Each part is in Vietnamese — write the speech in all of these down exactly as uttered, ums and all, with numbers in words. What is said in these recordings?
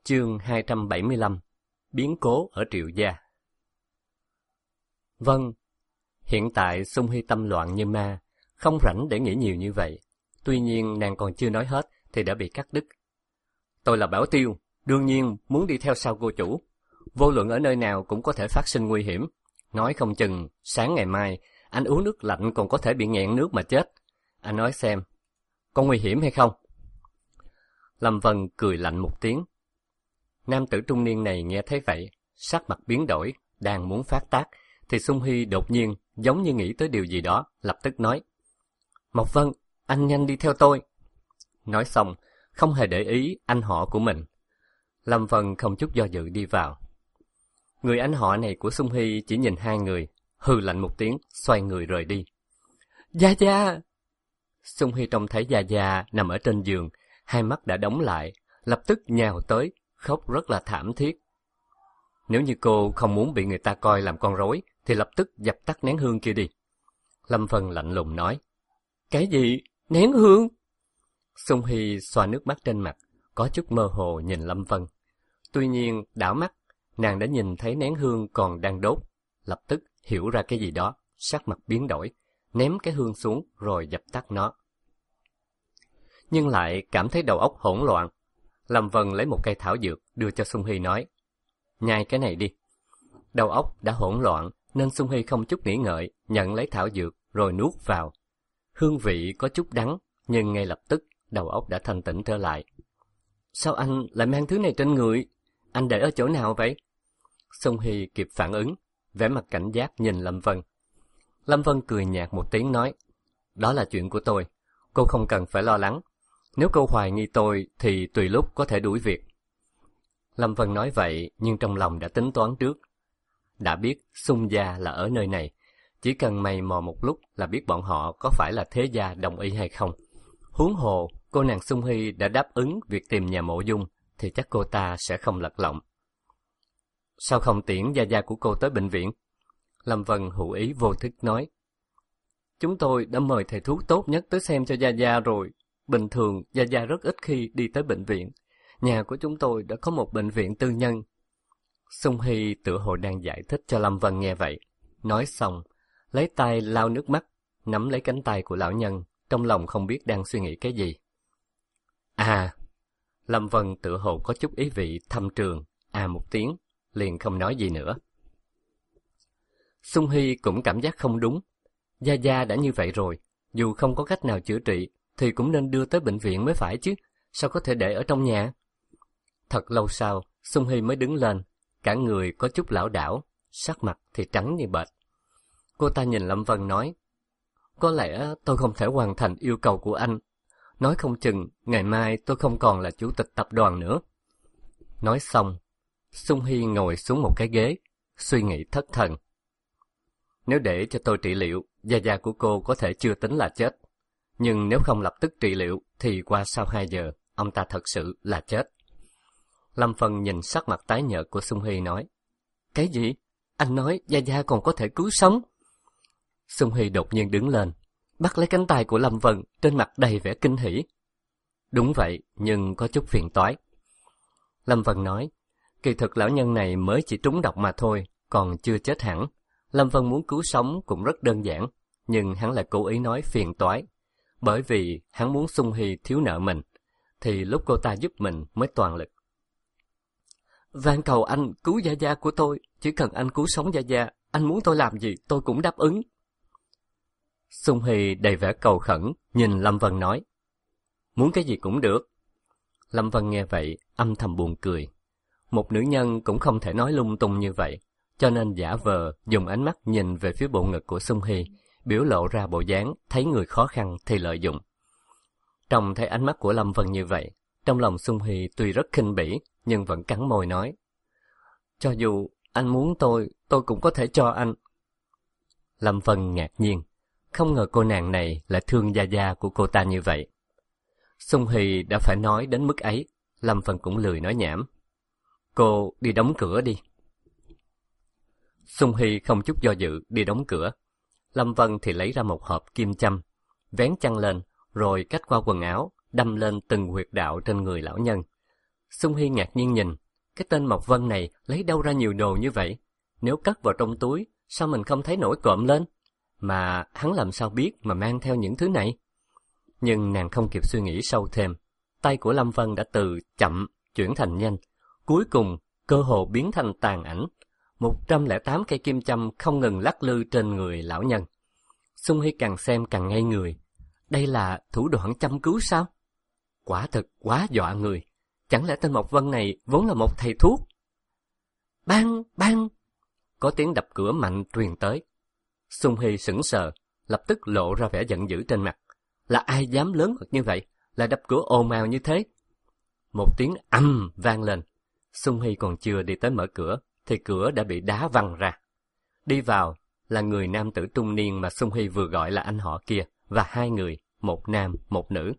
Chương hai trăm bảy mươi lăm. Biến cố ở Triệu Gia. Vâng, hiện tại Xung Hy tâm loạn như ma, không rảnh để nghĩ nhiều như vậy. Tuy nhiên nàng còn chưa nói hết thì đã bị cắt đứt. Tôi là Bảo Tiêu, đương nhiên muốn đi theo sau cô chủ. Vô luận ở nơi nào cũng có thể phát sinh nguy hiểm. Nói không chừng, sáng ngày mai, anh uống nước lạnh còn có thể bị nghẹn nước mà chết. Anh nói xem, có nguy hiểm hay không? Lâm Vân cười lạnh một tiếng. Nam tử trung niên này nghe thấy vậy, sắc mặt biến đổi, đang muốn phát tác, thì Xung Hy đột nhiên, giống như nghĩ tới điều gì đó, lập tức nói. Mộc Vân, anh nhanh đi theo tôi. Nói xong, không hề để ý anh họ của mình. Lâm Vân không chút do dự đi vào. Người anh họ này của Xung Hy chỉ nhìn hai người, hừ lạnh một tiếng, xoay người rời đi. Gia Gia! Xung Hy trông thấy Gia Gia nằm ở trên giường, hai mắt đã đóng lại, lập tức nhào tới, khóc rất là thảm thiết. Nếu như cô không muốn bị người ta coi làm con rối, thì lập tức dập tắt nén hương kia đi. Lâm Vân lạnh lùng nói. Cái gì? Nén hương? Xung Hy xoa nước mắt trên mặt, có chút mơ hồ nhìn Lâm Vân. Tuy nhiên, đảo mắt, nàng đã nhìn thấy nén hương còn đang đốt, lập tức hiểu ra cái gì đó, sắc mặt biến đổi, ném cái hương xuống rồi dập tắt nó. Nhưng lại cảm thấy đầu óc hỗn loạn. Lâm Vân lấy một cây thảo dược đưa cho Xung Hy nói. Nhai cái này đi. Đầu óc đã hỗn loạn nên Xung Hy không chút nghĩ ngợi nhận lấy thảo dược rồi nuốt vào. Hương vị có chút đắng nhưng ngay lập tức đầu óc đã thanh tĩnh trở lại. Sao anh lại mang thứ này trên người? Anh để ở chỗ nào vậy? Xung Hy kịp phản ứng, vẻ mặt cảnh giác nhìn Lâm Vân. Lâm Vân cười nhạt một tiếng nói. Đó là chuyện của tôi, cô không cần phải lo lắng. Nếu cô hoài nghi tôi thì tùy lúc có thể đuổi việc. Lâm Vân nói vậy nhưng trong lòng đã tính toán trước. Đã biết Xung gia là ở nơi này, chỉ cần mày mò một lúc là biết bọn họ có phải là thế gia đồng ý hay không. Huống hồ, cô nàng Xung Hy đã đáp ứng việc tìm nhà Mộ Dung, thì chắc cô ta sẽ không lật lọng. Sao không tiễn gia gia của cô tới bệnh viện? Lâm Vân hữu ý vô thức nói. Chúng tôi đã mời thầy thuốc tốt nhất tới xem cho gia gia rồi. Bình thường, Gia Gia rất ít khi đi tới bệnh viện. Nhà của chúng tôi đã có một bệnh viện tư nhân. Xung Hy tựa hồ đang giải thích cho Lâm Vân nghe vậy. Nói xong, lấy tay lau nước mắt, nắm lấy cánh tay của lão nhân, trong lòng không biết đang suy nghĩ cái gì. À, Lâm Vân tựa hồ có chút ý vị thâm trường, à một tiếng, liền không nói gì nữa. Xung Hy cũng cảm giác không đúng. Gia Gia đã như vậy rồi, dù không có cách nào chữa trị, thì cũng nên đưa tới bệnh viện mới phải chứ, sao có thể để ở trong nhà? Thật lâu sau, Xung Hy mới đứng lên, cả người có chút lảo đảo, sắc mặt thì trắng như bệch. Cô ta nhìn Lâm Vân nói, có lẽ tôi không thể hoàn thành yêu cầu của anh. Nói không chừng, ngày mai tôi không còn là chủ tịch tập đoàn nữa. Nói xong, Xung Hy ngồi xuống một cái ghế, suy nghĩ thất thần. Nếu để cho tôi trị liệu, gia gia của cô có thể chưa tính là chết. Nhưng nếu không lập tức trị liệu, thì qua sau hai giờ, ông ta thật sự là chết. Lâm Vân nhìn sắc mặt tái nhợt của Xung Hy nói. Cái gì? Anh nói Gia Gia còn có thể cứu sống? Xung Hy đột nhiên đứng lên, bắt lấy cánh tay của Lâm Vân, trên mặt đầy vẻ kinh hỉ. Đúng vậy, nhưng có chút phiền toái. Lâm Vân nói, kỳ thực lão nhân này mới chỉ trúng độc mà thôi, còn chưa chết hẳn. Lâm Vân muốn cứu sống cũng rất đơn giản, nhưng hắn lại cố ý nói phiền toái. Bởi vì hắn muốn Xung Hy thiếu nợ mình, thì lúc cô ta giúp mình mới toàn lực. Van cầu anh cứu Gia Gia của tôi, chỉ cần anh cứu sống Gia Gia, anh muốn tôi làm gì tôi cũng đáp ứng. Xung Hy đầy vẻ cầu khẩn, nhìn Lâm Vân nói. Muốn cái gì cũng được. Lâm Vân nghe vậy, âm thầm buồn cười. Một nữ nhân cũng không thể nói lung tung như vậy, cho nên giả vờ dùng ánh mắt nhìn về phía bộ ngực của Xung Hy, biểu lộ ra bộ dáng thấy người khó khăn thì lợi dụng. Trông thấy ánh mắt của Lâm Vân như vậy, trong lòng Xung Hy tuy rất khinh bỉ, nhưng vẫn cắn môi nói. Cho dù anh muốn tôi, tôi cũng có thể cho anh. Lâm Vân ngạc nhiên, không ngờ cô nàng này lại thương Gia Gia của cô ta như vậy. Xung Hy đã phải nói đến mức ấy, Lâm Vân cũng lười nói nhảm. Cô đi đóng cửa đi. Xung Hy không chút do dự đi đóng cửa. Lâm Vân thì lấy ra một hộp kim châm, vén chăn lên, rồi cắt qua quần áo, đâm lên từng huyệt đạo trên người lão nhân. Xung Hy ngạc nhiên nhìn, cái tên Mộc Vân này lấy đâu ra nhiều đồ như vậy? Nếu cất vào trong túi, sao mình không thấy nổi cộm lên? Mà hắn làm sao biết mà mang theo những thứ này? Nhưng nàng không kịp suy nghĩ sâu thêm. Tay của Lâm Vân đã từ chậm chuyển thành nhanh, cuối cùng cơ hồ biến thành tàn ảnh. một trăm lẻ tám cây kim châm không ngừng lắc lư trên người lão nhân. Xung Hy càng xem càng ngây người. Đây là thủ đoạn châm cứu sao? Quả thực quá dọa người. Chẳng lẽ tên Mộc Vân này vốn là một thầy thuốc? Bang, bang! Có tiếng đập cửa mạnh truyền tới. Xung Hy sững sờ, lập tức lộ ra vẻ giận dữ trên mặt. Là ai dám lớn mật như vậy, lại đập cửa ồn ào như thế? Một tiếng ầm vang lên. Xung Hy còn chưa đi tới mở cửa, thì cửa đã bị đá văng ra. Đi vào là người nam tử trung niên mà Xung Hy vừa gọi là anh họ kia, và hai người, một nam, một nữ.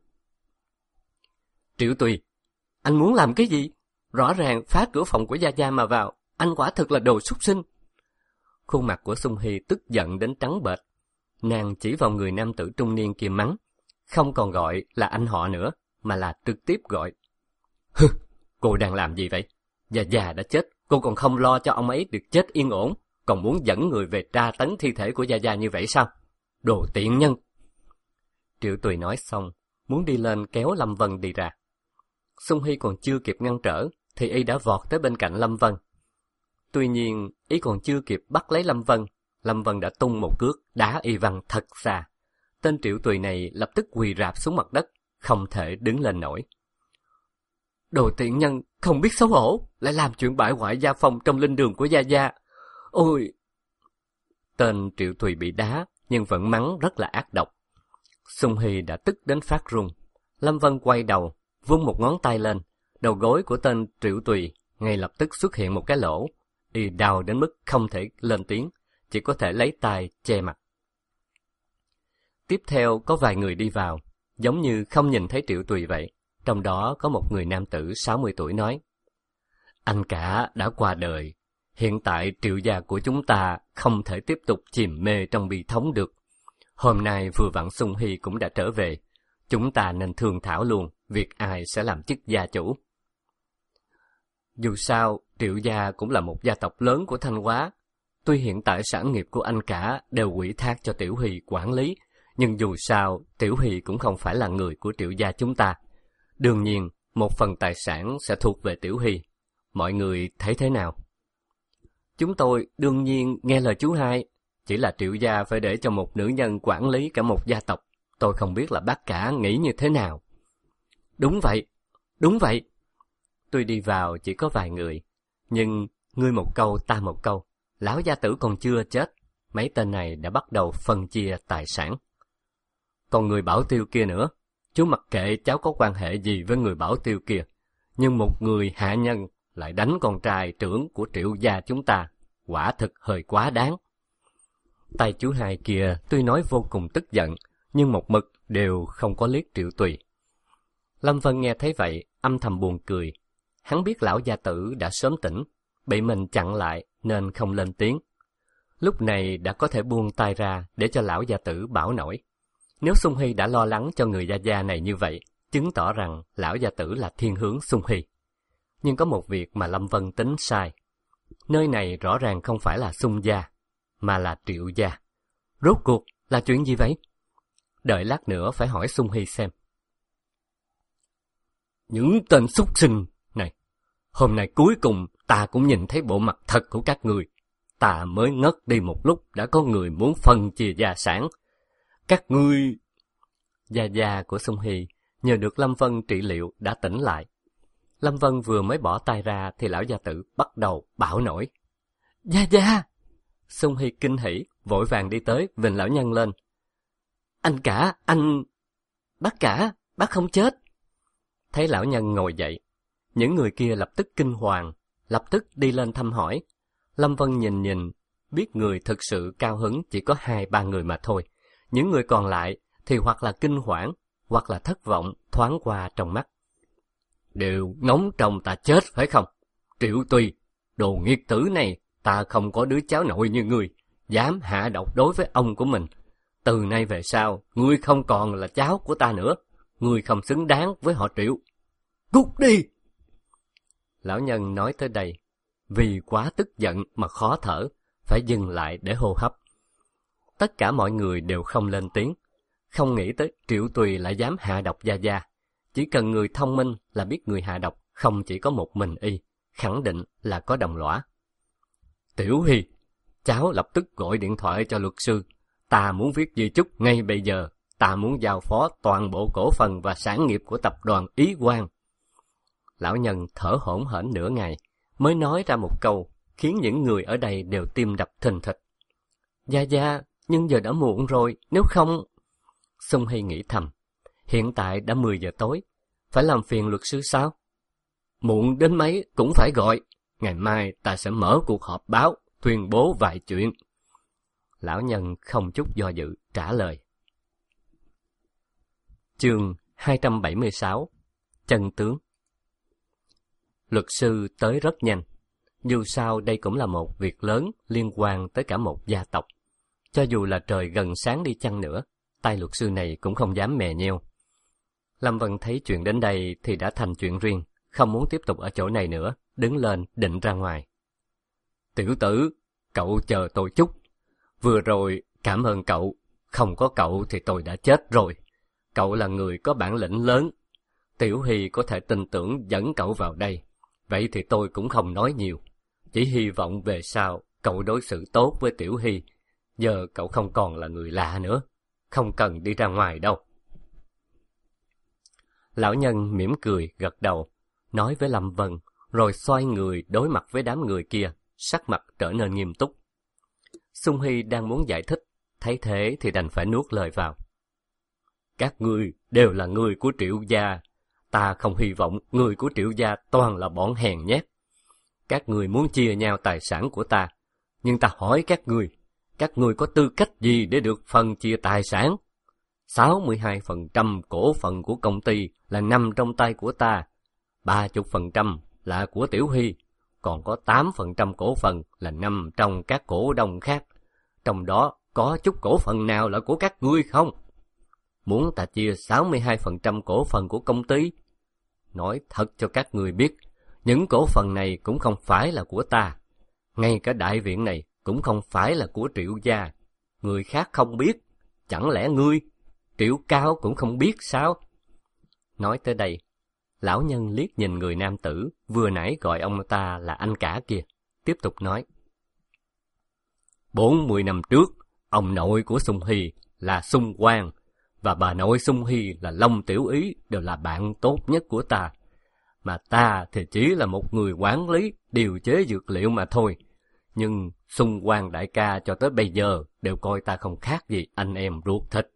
Triệu Tùy, anh muốn làm cái gì? Rõ ràng phá cửa phòng của Gia Gia mà vào, anh quả thực là đồ súc sinh. Khuôn mặt của Xung Hy tức giận đến trắng bệch. Nàng chỉ vào người nam tử trung niên kia mắng, không còn gọi là anh họ nữa, mà là trực tiếp gọi. Hừ, cô đang làm gì vậy? Gia Gia đã chết, cô còn không lo cho ông ấy được chết yên ổn, còn muốn dẫn người về tra tấn thi thể của Gia Gia như vậy sao? Đồ tiện nhân! Triệu Tùy nói xong, muốn đi lên kéo Lâm Vân đi ra. Xung Hy còn chưa kịp ngăn trở, thì y đã vọt tới bên cạnh Lâm Vân. Tuy nhiên, y còn chưa kịp bắt lấy Lâm Vân, Lâm Vân đã tung một cước đá y văng thật xa. Tên Triệu Tùy này lập tức quỳ rạp xuống mặt đất, không thể đứng lên nổi. Đồ tiện nhân, không biết xấu hổ, lại làm chuyện bại hoại gia phong trong linh đường của Gia Gia. Ôi! Tên Triệu Tùy bị đá, nhưng vẫn mắng rất là ác độc. Xung Hy đã tức đến phát run. Lâm Vân quay đầu, vung một ngón tay lên, đầu gối của tên Triệu Tùy ngay lập tức xuất hiện một cái lỗ. Y đau đến mức không thể lên tiếng, chỉ có thể lấy tay che mặt. Tiếp theo có vài người đi vào, giống như không nhìn thấy Triệu Tùy vậy. Trong đó có một người nam tử sáu mươi tuổi nói: Anh cả đã qua đời, hiện tại Triệu gia của chúng ta không thể tiếp tục chìm mê trong bi thống được. Hôm nay vừa vặn Xung Hy cũng đã trở về, chúng ta nên thương thảo luôn việc ai sẽ làm chức gia chủ. Dù sao, Triệu gia cũng là một gia tộc lớn của Thanh Hóa. Tuy hiện tại sản nghiệp của anh cả đều ủy thác cho Tiểu Hy quản lý, nhưng dù sao, Tiểu Hy cũng không phải là người của Triệu gia chúng ta. Đương nhiên, một phần tài sản sẽ thuộc về Tiểu Hy. Mọi người thấy thế nào? Chúng tôi đương nhiên nghe lời chú hai. Chỉ là Triệu gia phải để cho một nữ nhân quản lý cả một gia tộc. Tôi không biết là bác cả nghĩ như thế nào. Đúng vậy, đúng vậy. Tuy đi vào chỉ có vài người, nhưng ngươi một câu ta một câu. Lão gia tử còn chưa chết, mấy tên này đã bắt đầu phân chia tài sản. Còn người Bảo Tiêu kia nữa, chú mặc kệ cháu có quan hệ gì với người Bảo Tiêu kia, nhưng một người hạ nhân lại đánh con trai trưởng của Triệu gia chúng ta, quả thực hơi quá đáng. Tay chú hai kia tuy nói vô cùng tức giận, nhưng một mực đều không có liếc Triệu Tùy. Lâm Vân nghe thấy vậy, âm thầm buồn cười. Hắn biết lão gia tử đã sớm tỉnh, bị mình chặn lại nên không lên tiếng. Lúc này đã có thể buông tay ra để cho lão gia tử bảo nổi. Nếu Xung Hy đã lo lắng cho người Gia Gia này như vậy, chứng tỏ rằng lão gia tử là thiên hướng Xung Hy. Nhưng có một việc mà Lâm Vân tính sai. Nơi này rõ ràng không phải là Xung gia, mà là Triệu gia. Rốt cuộc là chuyện gì vậy? Đợi lát nữa phải hỏi Xung Hy xem. Những tên súc sinh này, hôm nay cuối cùng ta cũng nhìn thấy bộ mặt thật của các người. Ta mới ngất đi một lúc đã có người muốn phân chia gia sản. Các ngươi... Gia gia của Xung Hy nhờ được Lâm Vân trị liệu đã tỉnh lại. Lâm Vân vừa mới bỏ tay ra thì lão gia tử bắt đầu bạo nổi. Gia gia! Xung Hy kinh hỉ, vội vàng đi tới vịnh lão nhân lên. Anh cả, anh... Bác cả, bác không chết. Thấy lão nhân ngồi dậy, những người kia lập tức kinh hoàng, lập tức đi lên thăm hỏi. Lâm Vân nhìn nhìn, biết người thực sự cao hứng chỉ có hai ba người mà thôi. Những người còn lại thì hoặc là kinh hoảng, hoặc là thất vọng thoáng qua trong mắt. Đều ngóng trông ta chết phải không? Triệu Tùy, đồ nghiệt tử này, ta không có đứa cháu nội như ngươi, dám hạ độc đối với ông của mình. Từ nay về sau, ngươi không còn là cháu của ta nữa, ngươi không xứng đáng với họ Triệu. Cút đi! Lão nhân nói tới đây, vì quá tức giận mà khó thở, phải dừng lại để hô hấp. Tất cả mọi người đều không lên tiếng, không nghĩ tới Triệu Tùy lại dám hạ độc Gia Gia. Chỉ cần người thông minh là biết người hạ độc không chỉ có một mình y, khẳng định là có đồng lõa. Tiểu Hy, cháu lập tức gọi điện thoại cho luật sư. Ta muốn viết di chúc ngay bây giờ. Ta muốn giao phó toàn bộ cổ phần và sản nghiệp của tập đoàn Ý Quang. Lão nhân thở hổn hển nửa ngày, mới nói ra một câu, khiến những người ở đây đều tim đập thình thịch. Gia Gia, nhưng giờ đã muộn rồi, nếu không... Sung Hy nghĩ thầm, hiện tại đã mười giờ tối, phải làm phiền luật sư sao? Muộn đến mấy cũng phải gọi, ngày mai ta sẽ mở cuộc họp báo, tuyên bố vài chuyện. Lão nhân không chút do dự trả lời. Chương hai trăm bảy mươi sáu. Chân tướng. Luật sư tới rất nhanh, dù sao đây cũng là một việc lớn liên quan tới cả một gia tộc. Cho dù là trời gần sáng đi chăng nữa, tay luật sư này cũng không dám mè nheo. Lâm Vân thấy chuyện đến đây thì đã thành chuyện riêng, không muốn tiếp tục ở chỗ này nữa, đứng lên định ra ngoài. Tiểu tử, cậu chờ tôi chút. Vừa rồi, cảm ơn cậu, không có cậu thì tôi đã chết rồi. Cậu là người có bản lĩnh lớn. Tiểu Hy có thể tin tưởng dẫn cậu vào đây, vậy thì tôi cũng không nói nhiều. Chỉ hy vọng về sau cậu đối xử tốt với Tiểu Hy. Giờ cậu không còn là người lạ nữa, không cần đi ra ngoài đâu. Lão nhân mỉm cười gật đầu, nói với Lâm Vân, rồi xoay người đối mặt với đám người kia, sắc mặt trở nên nghiêm túc. Sung Hy đang muốn giải thích, thấy thế thì đành phải nuốt lời vào. Các ngươi đều là người của Triệu gia, ta không hy vọng người của Triệu gia toàn là bọn hèn nhát. Các ngươi muốn chia nhau tài sản của ta, nhưng ta hỏi các ngươi, các ngươi có tư cách gì để được phân chia tài sản? sáu mươi hai phần trăm cổ phần của công ty là nằm trong tay của ta, ba mươi phần trăm là của Tiểu Hy, còn có tám phần trăm cổ phần là nằm trong các cổ đông khác. Trong đó có chút cổ phần nào là của các ngươi không? Muốn ta chia sáu mươi hai phần trăm cổ phần của công ty? Nói thật cho các ngươi biết, những cổ phần này cũng không phải là của ta. Ngay cả đại viện này cũng không phải là của Triệu gia. Người khác không biết, chẳng lẽ ngươi, Triệu Cao cũng không biết sao? Nói tới đây, lão nhân liếc nhìn người nam tử vừa nãy gọi ông ta là anh cả kia, tiếp tục nói. Bốn mươi năm trước, ông nội của Sung Hy là Sung Quang, và bà nội Sung Hy là Long Tiểu Ý đều là bạn tốt nhất của ta. Mà ta thì chỉ là một người quản lý, điều chế dược liệu mà thôi. Nhưng Sung Quang đại ca cho tới bây giờ đều coi ta không khác gì anh em ruột thịt.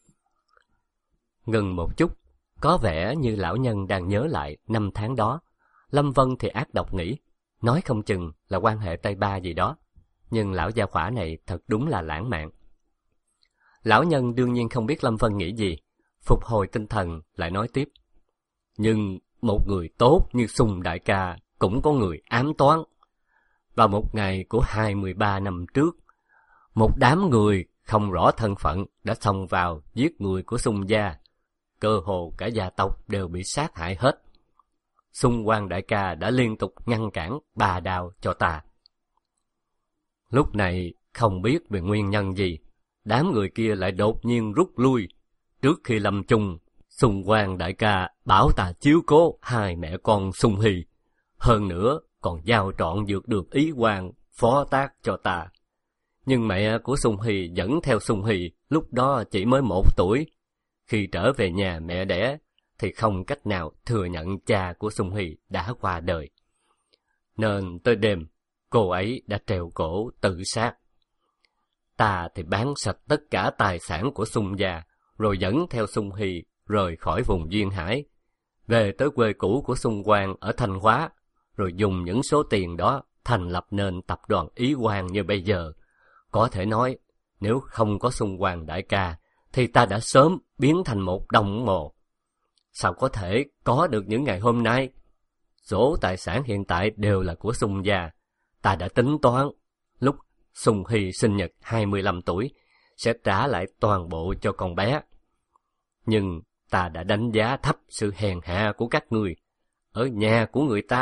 Ngừng một chút, có vẻ như lão nhân đang nhớ lại năm tháng đó. Lâm Vân thì ác độc nghĩ, nói không chừng là quan hệ Tây Ba gì đó. Nhưng lão gia hỏa này thật đúng là lãng mạn. Lão nhân đương nhiên không biết Lâm Vân nghĩ gì, phục hồi tinh thần lại nói tiếp. Nhưng một người tốt như Sung đại ca cũng có người ám toán. Vào một ngày của hai mươi ba năm trước, một đám người không rõ thân phận đã xông vào giết người của Sung gia. Cơ hồ cả gia tộc đều bị sát hại hết. Sung Quang đại ca đã liên tục ngăn cản bà đào cho ta. Lúc này không biết về nguyên nhân gì, đám người kia lại đột nhiên rút lui. Trước khi lâm chung, Sung Quang đại ca bảo ta chiếu cố hai mẹ con Sung Hy. Hơn nữa còn giao trọn dược được Ý Quang phó tác cho ta. Nhưng mẹ của Sung Hy dẫn theo Sung Hy lúc đó chỉ mới một tuổi. Khi trở về nhà mẹ đẻ thì không cách nào thừa nhận cha của Sung Hy đã qua đời. Nên tới đêm, cô ấy đã treo cổ tự sát. Ta thì bán sạch tất cả tài sản của Sung gia, rồi dẫn theo Sung Hy rời khỏi vùng duyên hải, về tới quê cũ của Sung Quang ở Thanh Hóa, rồi dùng những số tiền đó thành lập nên tập đoàn Ý Quang như bây giờ. Có thể nói, nếu không có Sung Quang đại ca, thì ta đã sớm biến thành một đồng mồ. Sao có thể có được những ngày hôm nay? Số tài sản hiện tại đều là của Sung gia. Ta đã tính toán, lúc Sung Hy sinh nhật hai mươi lăm tuổi, sẽ trả lại toàn bộ cho con bé. Nhưng ta đã đánh giá thấp sự hèn hạ của các người. Ở nhà của người ta,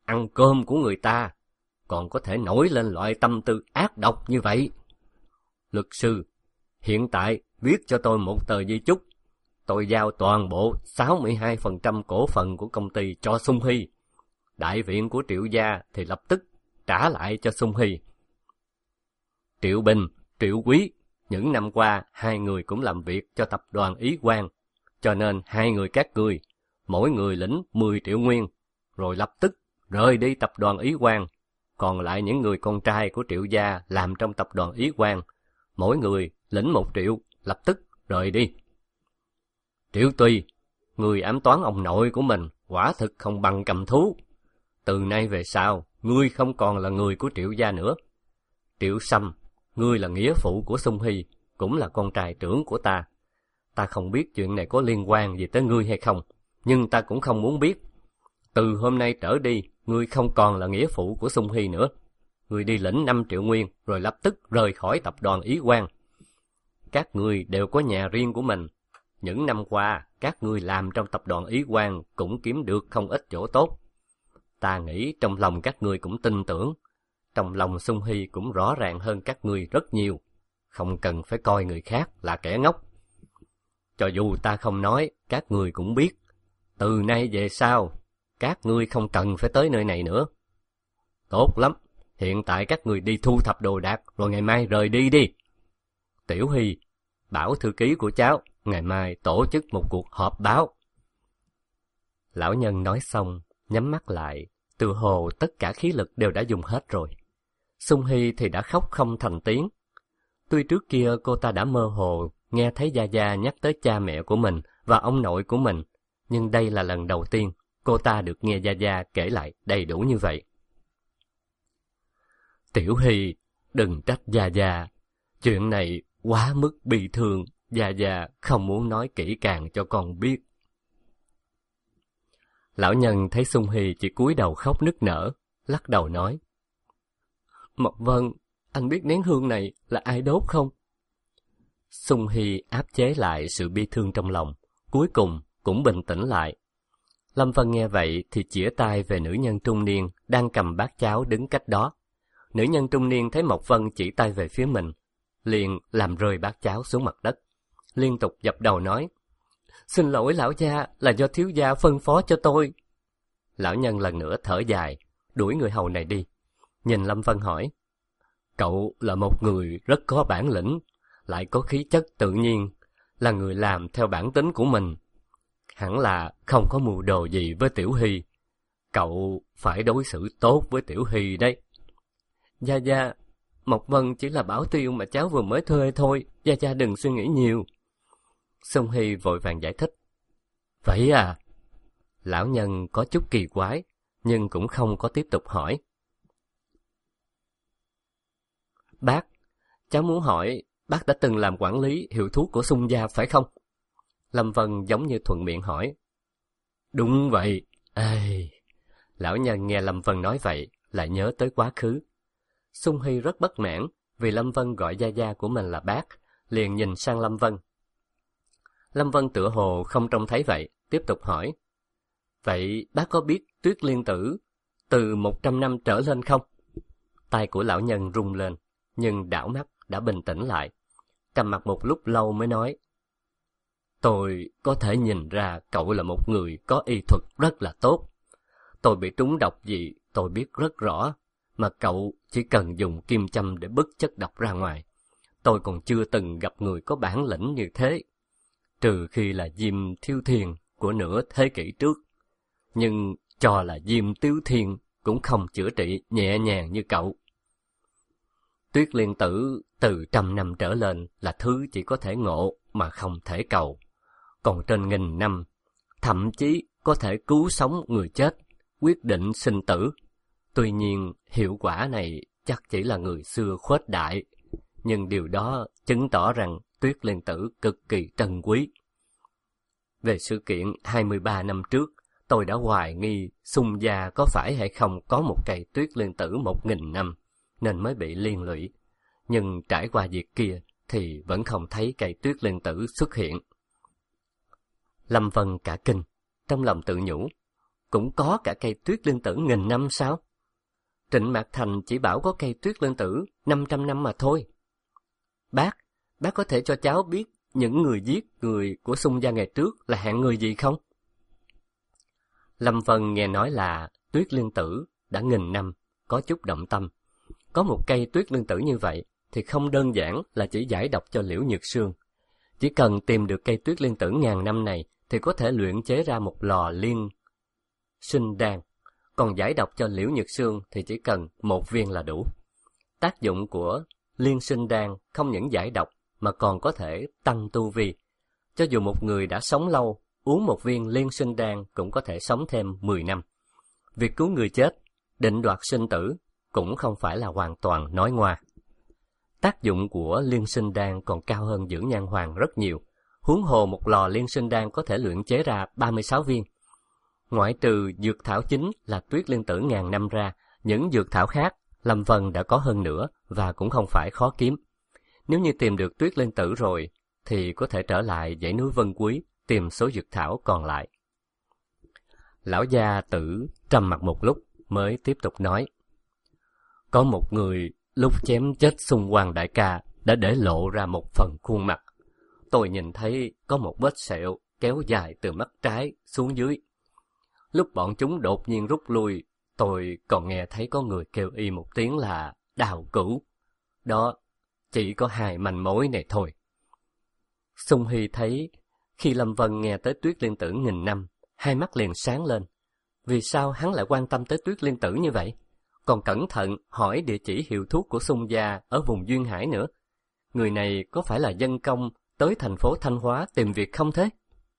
ăn cơm của người ta, còn có thể nổi lên loại tâm tư ác độc như vậy. Luật sư, hiện tại viết cho tôi một tờ di chúc. Tôi giao toàn bộ sáu mươi hai phần trăm cổ phần của công ty cho Sung Hy. Đại viện của Triệu gia thì lập tức trả lại cho Sung Hy. Triệu Bình, Triệu Quý, những năm qua hai người cũng làm việc cho tập đoàn Ý Quang, cho nên hai người các ngươi, mỗi người lĩnh mười triệu nguyên, rồi lập tức rời đi tập đoàn Ý Quang. Còn lại những người con trai của Triệu gia làm trong tập đoàn Ý Quang, mỗi người lĩnh một triệu, lập tức rời đi. Triệu Tùy, người ám toán ông nội của mình, quả thực không bằng cầm thú. Từ nay về sau, ngươi không còn là người của Triệu gia nữa. Triệu Sâm, ngươi là nghĩa phụ của Sung Hy, cũng là con trai trưởng của ta. Ta không biết chuyện này có liên quan gì tới ngươi hay không, nhưng ta cũng không muốn biết. Từ hôm nay trở đi, ngươi không còn là nghĩa phụ của Sung Hy nữa. Ngươi đi lĩnh năm triệu nguyên, rồi lập tức rời khỏi tập đoàn Ý Quang. Các ngươi đều có nhà riêng của mình. Những năm qua, các ngươi làm trong tập đoàn Ý Quang cũng kiếm được không ít chỗ tốt. Ta nghĩ trong lòng các ngươi cũng tin tưởng. Trong lòng Sung Hy cũng rõ ràng hơn các ngươi rất nhiều. Không cần phải coi người khác là kẻ ngốc. Cho dù ta không nói, các ngươi cũng biết. Từ nay về sau, các ngươi không cần phải tới nơi này nữa. Tốt lắm, hiện tại các ngươi đi thu thập đồ đạc, rồi ngày mai rời đi đi. Tiểu Hy, bảo thư ký của cháu, ngày mai tổ chức một cuộc họp báo. Lão nhân nói xong, nhắm mắt lại, tự hồ tất cả khí lực đều đã dùng hết rồi. Sung Hy thì đã khóc không thành tiếng. Tuy trước kia cô ta đã mơ hồ nghe thấy Gia Gia nhắc tới cha mẹ của mình và ông nội của mình, nhưng đây là lần đầu tiên cô ta được nghe Gia Gia kể lại đầy đủ như vậy. Tiểu Hy, đừng trách Gia Gia. Chuyện này quá mức bi thương, Gia Gia không muốn nói kỹ càng cho con biết. Lão nhân thấy Sung Hy chỉ cúi đầu khóc nức nở, lắc đầu nói: Mộc Vân, anh biết nén hương này là ai đốt không? Sung Hy áp chế lại sự bi thương trong lòng, cuối cùng cũng bình tĩnh lại. Lâm Vân nghe vậy thì chĩa tay về nữ nhân trung niên đang cầm bát cháo đứng cách đó. Nữ nhân trung niên thấy Mộc Vân chỉ tay về phía mình, liền làm rơi bát cháo xuống mặt đất, liên tục dập đầu nói: Xin lỗi lão gia, là do thiếu gia phân phó cho tôi. Lão nhân lần nữa thở dài, đuổi người hầu này đi. Nhìn Lâm Vân hỏi: Cậu là một người rất có bản lĩnh, lại có khí chất tự nhiên, là người làm theo bản tính của mình. Hẳn là không có mưu đồ gì với Tiểu Hy. Cậu phải đối xử tốt với Tiểu Hy đấy. Gia Gia, Mộc Vân chỉ là bảo tiêu mà cháu vừa mới thuê thôi, Gia Gia đừng suy nghĩ nhiều. Sung Hy vội vàng giải thích. Vậy à? Lão nhân có chút kỳ quái, nhưng cũng không có tiếp tục hỏi. Bác, cháu muốn hỏi, bác đã từng làm quản lý hiệu thuốc của Sung gia phải không? Lâm Vân giống như thuận miệng hỏi. Đúng vậy. Ê... Lão nhân nghe Lâm Vân nói vậy, lại nhớ tới quá khứ. Sung Hy rất bất mãn, vì Lâm Vân gọi Gia Gia của mình là bác, liền nhìn sang Lâm Vân. Lâm Vân tựa hồ không trông thấy vậy, tiếp tục hỏi. Vậy bác có biết Tuyết Liên Tử từ một trăm năm trở lên không? Tay của lão nhân rung lên, nhưng đảo mắt đã bình tĩnh lại. Trầm mặc một lúc lâu mới nói. Tôi có thể nhìn ra cậu là một người có y thuật rất là tốt. Tôi bị trúng độc gì tôi biết rất rõ, mà cậu chỉ cần dùng kim châm để bứt chất độc ra ngoài. Tôi còn chưa từng gặp người có bản lĩnh như thế, trừ khi là Diêm Thiếu Thiên của nửa thế kỷ trước. Nhưng cho là Diêm Tiếu Thiên cũng không chữa trị nhẹ nhàng như cậu. Tuyết Liên Tử từ trăm năm trở lên là thứ chỉ có thể ngộ mà không thể cầu. Còn trên nghìn năm, thậm chí có thể cứu sống người chết, quyết định sinh tử. Tuy nhiên, hiệu quả này chắc chỉ là người xưa khuếch đại, nhưng điều đó chứng tỏ rằng Tuyết Liên Tử cực kỳ trân quý. Về sự kiện hai mươi ba năm trước, tôi đã hoài nghi Sung gia có phải hay không có một cây Tuyết Liên Tử một nghìn năm, nên mới bị liên lụy. Nhưng trải qua việc kia thì vẫn không thấy cây Tuyết Liên Tử xuất hiện. Lâm Vân cả kinh, trong lòng tự nhủ, cũng có cả cây tuyết liên tử nghìn năm sao? Trịnh Mạt Thành chỉ bảo có cây tuyết liên tử năm trăm năm mà thôi. Bác, bác có thể cho cháu biết những người giết người của Xung gia ngày trước là hạng người gì không? Lâm Vân nghe nói là tuyết liên tử đã nghìn năm, có chút động tâm. Có một cây tuyết liên tử như vậy thì không đơn giản là chỉ giải độc cho Liễu Nhược Sương. Chỉ cần tìm được cây tuyết liên tử ngàn năm này thì có thể luyện chế ra một lò liên sinh đan. Còn giải độc cho Liễu Nhược Sương thì chỉ cần một viên là đủ. Tác dụng của liên sinh đan không những giải độc mà còn có thể tăng tu vi. Cho dù một người đã sống lâu, uống một viên liên sinh đan cũng có thể sống thêm mười năm. Việc cứu người chết, định đoạt sinh tử cũng không phải là hoàn toàn nói ngoa. Tác dụng của liên sinh đan còn cao hơn dưỡng nhan hoàng rất nhiều. Huống hồ một lò liên sinh đan có thể luyện chế ra ba mươi sáu viên. Ngoại trừ dược thảo chính là tuyết liên tử ngàn năm ra, những dược thảo khác Lâm Vân đã có hơn nữa và cũng không phải khó kiếm. Nếu như tìm được tuyết liên tử rồi, thì có thể trở lại dãy núi Vân Quý tìm số dược thảo còn lại. Lão gia tử trầm mặc một lúc mới tiếp tục nói. Có một người lúc chém chết Xung Hoàng đại ca đã để lộ ra một phần khuôn mặt. Tôi nhìn thấy có một vết sẹo kéo dài từ mắt trái xuống dưới. Lúc bọn chúng đột nhiên rút lui, tôi còn nghe thấy có người kêu y một tiếng là Đào Cửu. Đó, chỉ có hai manh mối này thôi. Xung Hy thấy khi Lâm Vân nghe tới tuyết liên tử nghìn năm, hai mắt liền sáng lên. Vì sao hắn lại quan tâm tới tuyết liên tử như vậy? Còn cẩn thận hỏi địa chỉ hiệu thuốc của Xung gia ở vùng Duyên Hải nữa. Người này có phải là dân công tới thành phố Thanh Hóa tìm việc không thế?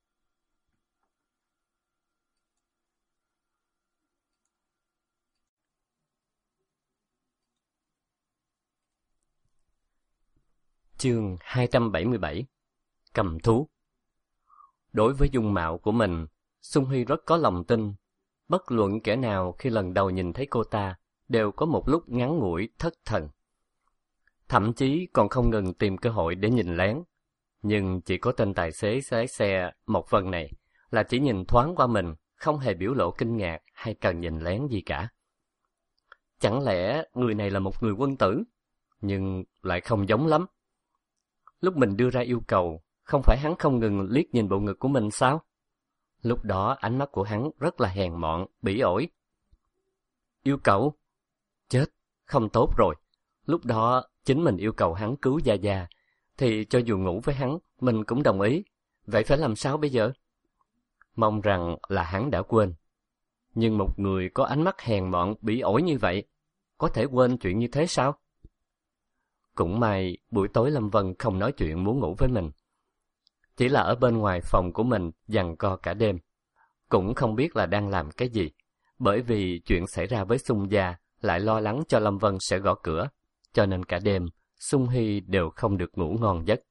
Chương hai trăm bảy mươi bảy. Cầm thú. Đối với dung mạo của mình, Xung Hy rất có lòng tin. Bất luận kẻ nào khi lần đầu nhìn thấy cô ta đều có một lúc ngắn ngủi thất thần. Thậm chí còn không ngừng tìm cơ hội để nhìn lén. Nhưng chỉ có tên tài xế lái xe Mộc Vân này là chỉ nhìn thoáng qua mình, không hề biểu lộ kinh ngạc hay cần nhìn lén gì cả. Chẳng lẽ người này là một người quân tử? Nhưng lại không giống lắm. Lúc mình đưa ra yêu cầu, không phải hắn không ngừng liếc nhìn bộ ngực của mình sao? Lúc đó ánh mắt của hắn rất là hèn mọn, bỉ ổi. Yêu cầu? Chết, không tốt rồi. Lúc đó chính mình yêu cầu hắn cứu Gia Gia, thì cho dù ngủ với hắn, mình cũng đồng ý. Vậy phải làm sao bây giờ? Mong rằng là hắn đã quên. Nhưng một người có ánh mắt hèn mọn, bỉ ổi như vậy, có thể quên chuyện như thế sao? Cũng may buổi tối Lâm Vân không nói chuyện muốn ngủ với mình. Chỉ là ở bên ngoài phòng của mình giằng co cả đêm. Cũng không biết là đang làm cái gì. Bởi vì chuyện xảy ra với Xung gia lại lo lắng cho Lâm Vân sẽ gõ cửa. Cho nên cả đêm, Xung Hy đều không được ngủ ngon giấc.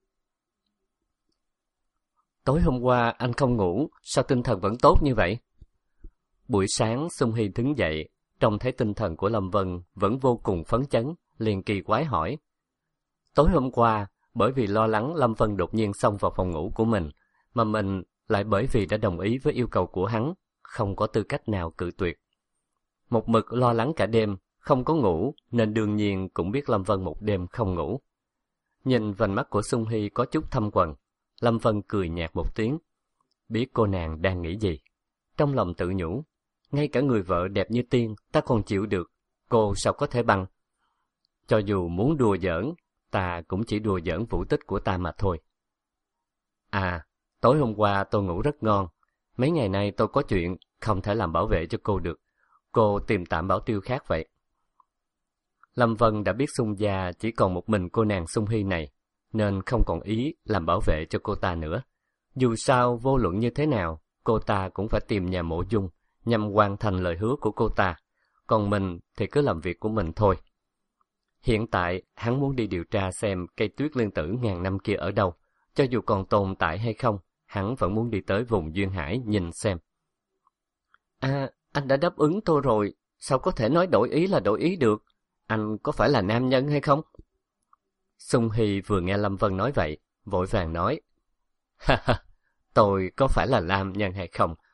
Tối hôm qua anh không ngủ, sao tinh thần vẫn tốt như vậy? Buổi sáng Xung Hy đứng dậy, trông thấy tinh thần của Lâm Vân vẫn vô cùng phấn chấn, liền kỳ quái hỏi. Tối hôm qua, bởi vì lo lắng Lâm Vân đột nhiên xông vào phòng ngủ của mình, mà mình lại bởi vì đã đồng ý với yêu cầu của hắn, không có tư cách nào cự tuyệt. Một mực lo lắng cả đêm, không có ngủ, nên đương nhiên cũng biết Lâm Vân một đêm không ngủ. Nhìn vành mắt của Xung Hy có chút thâm quầng, Lâm Vân cười nhạt một tiếng. Biết cô nàng đang nghĩ gì. Trong lòng tự nhủ, ngay cả người vợ đẹp như tiên ta còn chịu được, cô sao có thể bằng. Cho dù muốn đùa giỡn, ta cũng chỉ đùa giỡn vũ tích của ta mà thôi. À, tối hôm qua tôi ngủ rất ngon. Mấy ngày nay tôi có chuyện, không thể làm bảo vệ cho cô được. Cô tìm tạm bảo tiêu khác vậy. Lâm Vân đã biết Xung gia chỉ còn một mình cô nàng Xung Hy này, nên không còn ý làm bảo vệ cho cô ta nữa. Dù sao, vô luận như thế nào, cô ta cũng phải tìm nhà Mộ Dung, nhằm hoàn thành lời hứa của cô ta. Còn mình thì cứ làm việc của mình thôi. Hiện tại, hắn muốn đi điều tra xem cây tuyết liên tử ngàn năm kia ở đâu. Cho dù còn tồn tại hay không, hắn vẫn muốn đi tới vùng Duyên Hải nhìn xem. À, anh đã đáp ứng tôi rồi, sao có thể nói đổi ý là đổi ý được? Anh có phải là nam nhân hay không? Xung Hy vừa nghe Lâm Vân nói vậy, vội vàng nói. Ha ha, tôi có phải là nam nhân hay không,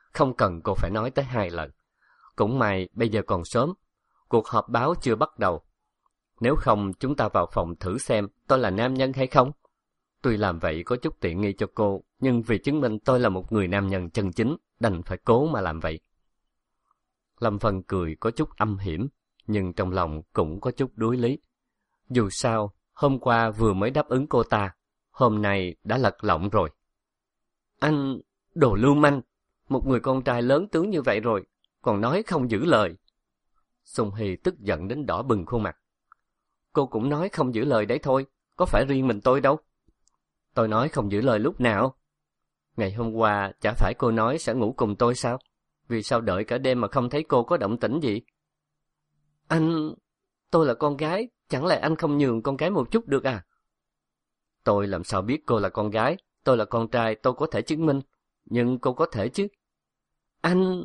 không cần cô phải nói tới hai lần. Cũng may bây giờ còn sớm, cuộc họp báo chưa bắt đầu. Nếu không chúng ta vào phòng thử xem tôi là nam nhân hay không. Tuy làm vậy có chút tiện nghi cho cô, nhưng vì chứng minh tôi là một người nam nhân chân chính, đành phải cố mà làm vậy. Lâm Vân cười có chút âm hiểm, nhưng trong lòng cũng có chút đuối lý. Dù sao, hôm qua vừa mới đáp ứng cô ta, hôm nay đã lật lọng rồi. Anh, đồ lưu manh, một người con trai lớn tướng như vậy rồi, còn nói không giữ lời. Sung Hy tức giận đến đỏ bừng khuôn mặt. Cô cũng nói không giữ lời đấy thôi, có phải riêng mình tôi đâu. Tôi nói không giữ lời lúc nào? Ngày hôm qua, chả phải cô nói sẽ ngủ cùng tôi sao? Vì sao đợi cả đêm mà không thấy cô có động tĩnh gì? Anh... tôi là con gái, chẳng lẽ anh không nhường con gái một chút được à? Tôi làm sao biết cô là con gái? Tôi là con trai, tôi có thể chứng minh. Nhưng cô có thể chứ. Anh...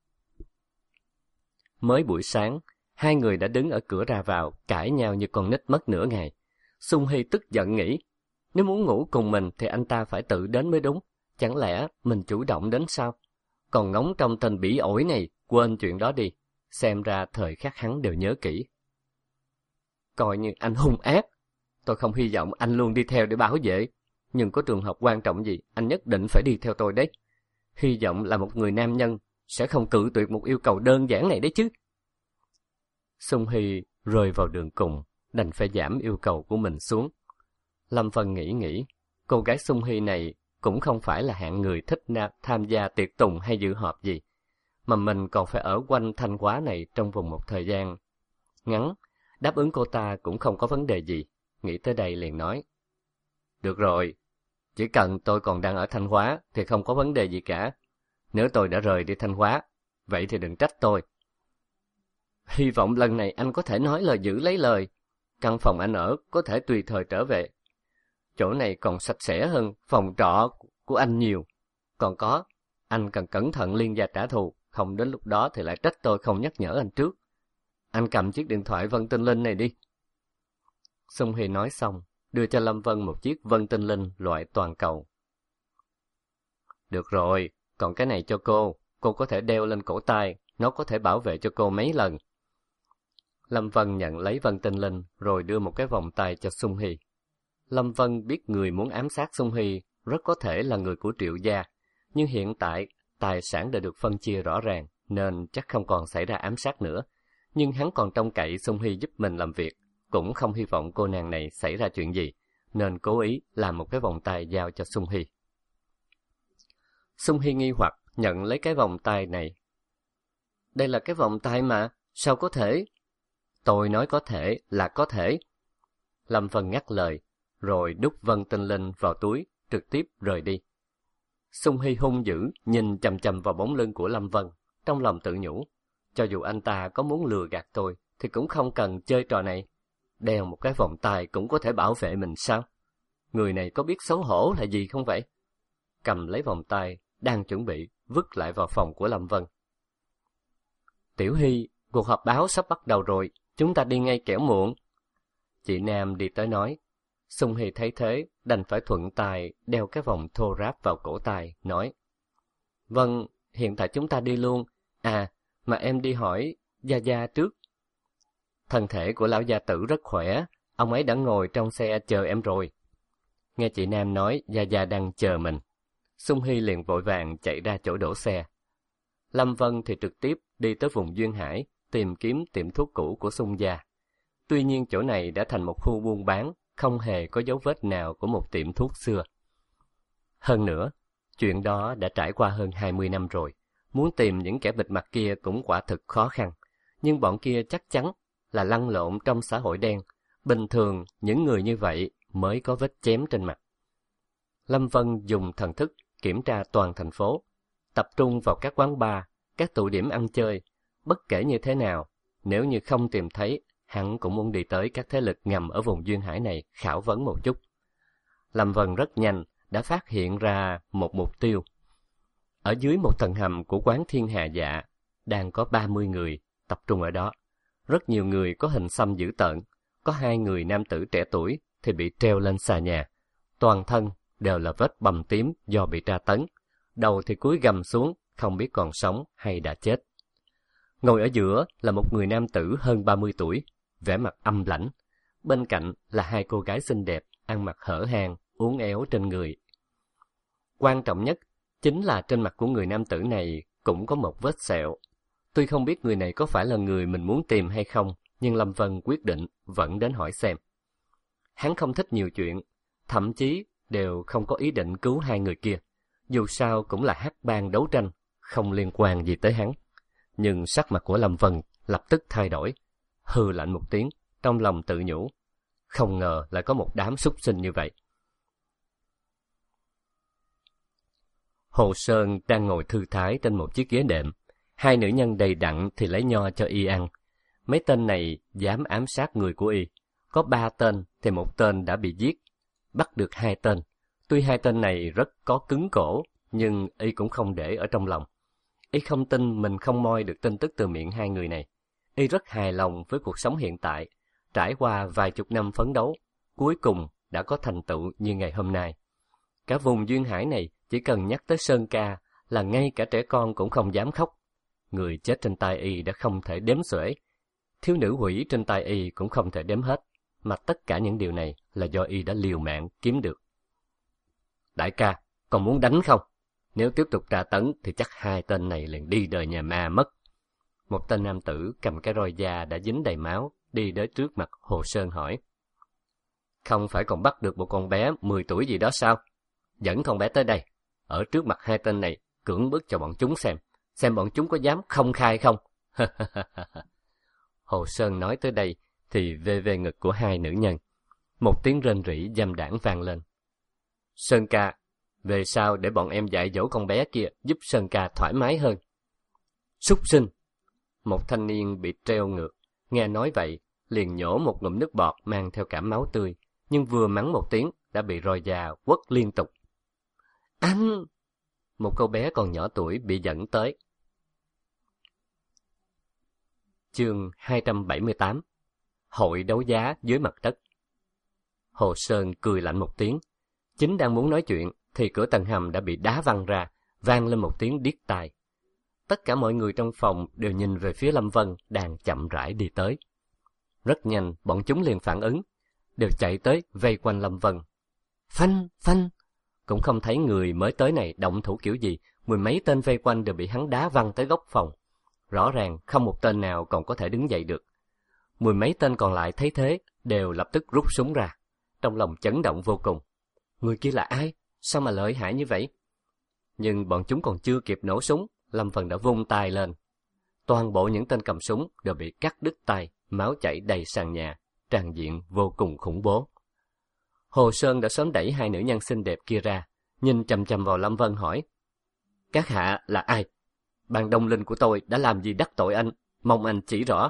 Mới buổi sáng, hai người đã đứng ở cửa ra vào, cãi nhau như con nít mất nửa ngày. Sung Hy tức giận nghĩ, nếu muốn ngủ cùng mình thì anh ta phải tự đến mới đúng. Chẳng lẽ mình chủ động đến sao? Còn ngóng trong tên bỉ ổi này, quên chuyện đó đi. Xem ra thời khắc hắn đều nhớ kỹ. Coi như anh hung ác. Tôi không hy vọng anh luôn đi theo để bảo vệ. Nhưng có trường hợp quan trọng gì, anh nhất định phải đi theo tôi đấy. Hy vọng là một người nam nhân sẽ không cự tuyệt một yêu cầu đơn giản này đấy chứ. Sung Hy rơi vào đường cùng, đành phải giảm yêu cầu của mình xuống. Lâm Vân nghĩ nghĩ, cô gái Sung Hy này cũng không phải là hạng người thích na, tham gia tiệc tùng hay dự họp gì, mà mình còn phải ở quanh Thanh Hóa này trong vòng một thời gian ngắn, đáp ứng cô ta cũng không có vấn đề gì. Nghĩ tới đây liền nói, được rồi, chỉ cần tôi còn đang ở Thanh Hóa thì không có vấn đề gì cả. Nếu tôi đã rời đi Thanh Hóa, vậy thì đừng trách tôi. Hy vọng lần này anh có thể nói lời giữ lấy lời. Căn phòng anh ở có thể tùy thời trở về. Chỗ này còn sạch sẽ hơn phòng trọ của anh nhiều. Còn có, anh cần cẩn thận liên gia trả thù, không đến lúc đó thì lại trách tôi không nhắc nhở anh trước. Anh cầm chiếc điện thoại Vân Tinh Linh này đi. Sung Hy nói xong, đưa cho Lâm Vân một chiếc Vân Tinh Linh loại toàn cầu. Được rồi, còn cái này cho cô, cô có thể đeo lên cổ tay, nó có thể bảo vệ cho cô mấy lần. Lâm Vân nhận lấy Vân Tinh Linh rồi đưa một cái vòng tay cho Sung Hy. Lâm Vân biết người muốn ám sát Sung Hy rất có thể là người của Triệu gia, nhưng hiện tại tài sản đã được phân chia rõ ràng nên chắc không còn xảy ra ám sát nữa. Nhưng hắn còn trông cậy Sung Hy giúp mình làm việc, cũng không hy vọng cô nàng này xảy ra chuyện gì, nên cố ý làm một cái vòng tay giao cho Sung Hy. Sung Hy nghi hoặc nhận lấy cái vòng tay này. Đây là cái vòng tay mà, sao có thể? Tôi nói có thể là có thể. Lâm Vân ngắt lời, rồi đút Vân Tinh Linh vào túi, trực tiếp rời đi. Sung Hy hung dữ nhìn chằm chằm vào bóng lưng của Lâm Vân, trong lòng tự nhủ, cho dù anh ta có muốn lừa gạt tôi thì cũng không cần chơi trò này. Đeo một cái vòng tay cũng có thể bảo vệ mình sao? Người này có biết xấu hổ là gì không vậy? Cầm lấy vòng tay, đang chuẩn bị vứt lại vào phòng của Lâm Vân. Tiểu Hy, cuộc họp báo sắp bắt đầu rồi, chúng ta đi ngay kẻo muộn. Chị Nam đi tới nói. Sung Hy thấy thế, đành phải thuận tay đeo cái vòng thô ráp vào cổ tay, nói. Vâng, hiện tại chúng ta đi luôn. À, mà em đi hỏi Gia Gia trước. Thân thể của lão gia tử rất khỏe, ông ấy đã ngồi trong xe chờ em rồi. Nghe chị Nam nói Gia Gia đang chờ mình, Sung Hy liền vội vàng chạy ra chỗ đổ xe. Lâm Vân thì trực tiếp đi tới vùng Duyên Hải, tìm kiếm tiệm thuốc cũ của Sung gia. Tuy nhiên chỗ này đã thành một khu buôn bán, không hề có dấu vết nào của một tiệm thuốc xưa. Hơn nữa, chuyện đó đã trải qua hơn hai mươi năm rồi, muốn tìm những kẻ bịt mặt kia cũng quả thực khó khăn. Nhưng bọn kia chắc chắn là lăn lộn trong xã hội đen, bình thường những người như vậy mới có vết chém trên mặt. Lâm Vân dùng thần thức kiểm tra toàn thành phố, tập trung vào các quán bar, các tụ điểm ăn chơi. Bất kể như thế nào, nếu như không tìm thấy, hắn cũng muốn đi tới các thế lực ngầm ở vùng Duyên Hải này khảo vấn một chút. Lâm Vân rất nhanh đã phát hiện ra một mục tiêu. Ở dưới một tầng hầm của quán Thiên Hà Dạ, đang có ba mươi người tập trung ở đó. Rất nhiều người có hình xăm dữ tợn, có hai người nam tử trẻ tuổi thì bị treo lên xà nhà. Toàn thân đều là vết bầm tím do bị tra tấn, đầu thì cúi gằm xuống, không biết còn sống hay đã chết. Ngồi ở giữa là một người nam tử hơn ba mươi tuổi, vẻ mặt âm lãnh. Bên cạnh là hai cô gái xinh đẹp, ăn mặc hở hang, uốn éo trên người. Quan trọng nhất chính là trên mặt của người nam tử này cũng có một vết sẹo. Tuy không biết người này có phải là người mình muốn tìm hay không, nhưng Lâm Vân quyết định vẫn đến hỏi xem. Hắn không thích nhiều chuyện, thậm chí đều không có ý định cứu hai người kia. Dù sao cũng là hắc bang đấu tranh, không liên quan gì tới hắn. Nhưng sắc mặt của Lâm Vân lập tức thay đổi, hừ lạnh một tiếng, trong lòng tự nhủ. Không ngờ lại có một đám súc sinh như vậy. Hồ Sơn đang ngồi thư thái trên một chiếc ghế đệm. Hai nữ nhân đầy đặn thì lấy nho cho y ăn. Mấy tên này dám ám sát người của y. Có ba tên thì một tên đã bị giết. Bắt được hai tên. Tuy hai tên này rất có cứng cổ, nhưng y cũng không để ở trong lòng. Y không tin mình không moi được tin tức từ miệng hai người này. Y rất hài lòng với cuộc sống hiện tại. Trải qua vài chục năm phấn đấu, cuối cùng đã có thành tựu như ngày hôm nay. Cả vùng duyên hải này chỉ cần nhắc tới Sơn Ca là ngay cả trẻ con cũng không dám khóc. Người chết trên tay y đã không thể đếm xuể. Thiếu nữ quỷ trên tay y cũng không thể đếm hết. Mà tất cả những điều này là do y đã liều mạng kiếm được. Đại ca, còn muốn đánh không? Nếu tiếp tục tra tấn thì chắc hai tên này liền đi đời nhà ma mất. Một tên nam tử cầm cái roi da đã dính đầy máu, đi đến trước mặt Hồ Sơn hỏi. Không phải còn bắt được một con bé mười tuổi gì đó sao? Dẫn con bé tới đây, ở trước mặt hai tên này, cưỡng bức cho bọn chúng xem, xem bọn chúng có dám không khai không? Hồ Sơn nói tới đây, thì vê vê ngực của hai nữ nhân. Một tiếng rên rỉ dâm đãng vang lên. Sơn ca, về sau để bọn em dạy dỗ con bé kia, giúp Sơn ca thoải mái hơn. Súc sinh! Một thanh niên bị treo ngược, nghe nói vậy, liền nhổ một ngụm nước bọt mang theo cả máu tươi, nhưng vừa mắng một tiếng, đã bị roi da quất liên tục. Anh! Một cô bé còn nhỏ tuổi bị dẫn tới. Chương hai trăm bảy mươi tám. Hội đấu giá dưới mặt đất. Hồ Sơn cười lạnh một tiếng. Chính đang muốn nói chuyện, thì cửa tầng hầm đã bị đá văng ra, vang lên một tiếng điếc tai. Tất cả mọi người trong phòng đều nhìn về phía Lâm Vân đang chậm rãi đi tới. Rất nhanh, bọn chúng liền phản ứng, đều chạy tới vây quanh Lâm Vân. Phanh, phanh! Cũng không thấy người mới tới này động thủ kiểu gì, mười mấy tên vây quanh đều bị hắn đá văng tới góc phòng. Rõ ràng không một tên nào còn có thể đứng dậy được. Mười mấy tên còn lại thấy thế, đều lập tức rút súng ra. Trong lòng chấn động vô cùng. Người kia là ai? Sao mà lợi hại như vậy? Nhưng bọn chúng còn chưa kịp nổ súng, Lâm Vân đã vung tay lên. Toàn bộ những tên cầm súng đều bị cắt đứt tay, máu chảy đầy sàn nhà, tràn diện vô cùng khủng bố. Hồ Sơn đã sớm đẩy hai nữ nhân xinh đẹp kia ra, nhìn chằm chằm vào Lâm Vân hỏi. Các hạ là ai? Ban Đông Linh của tôi đã làm gì đắc tội anh, mong anh chỉ rõ.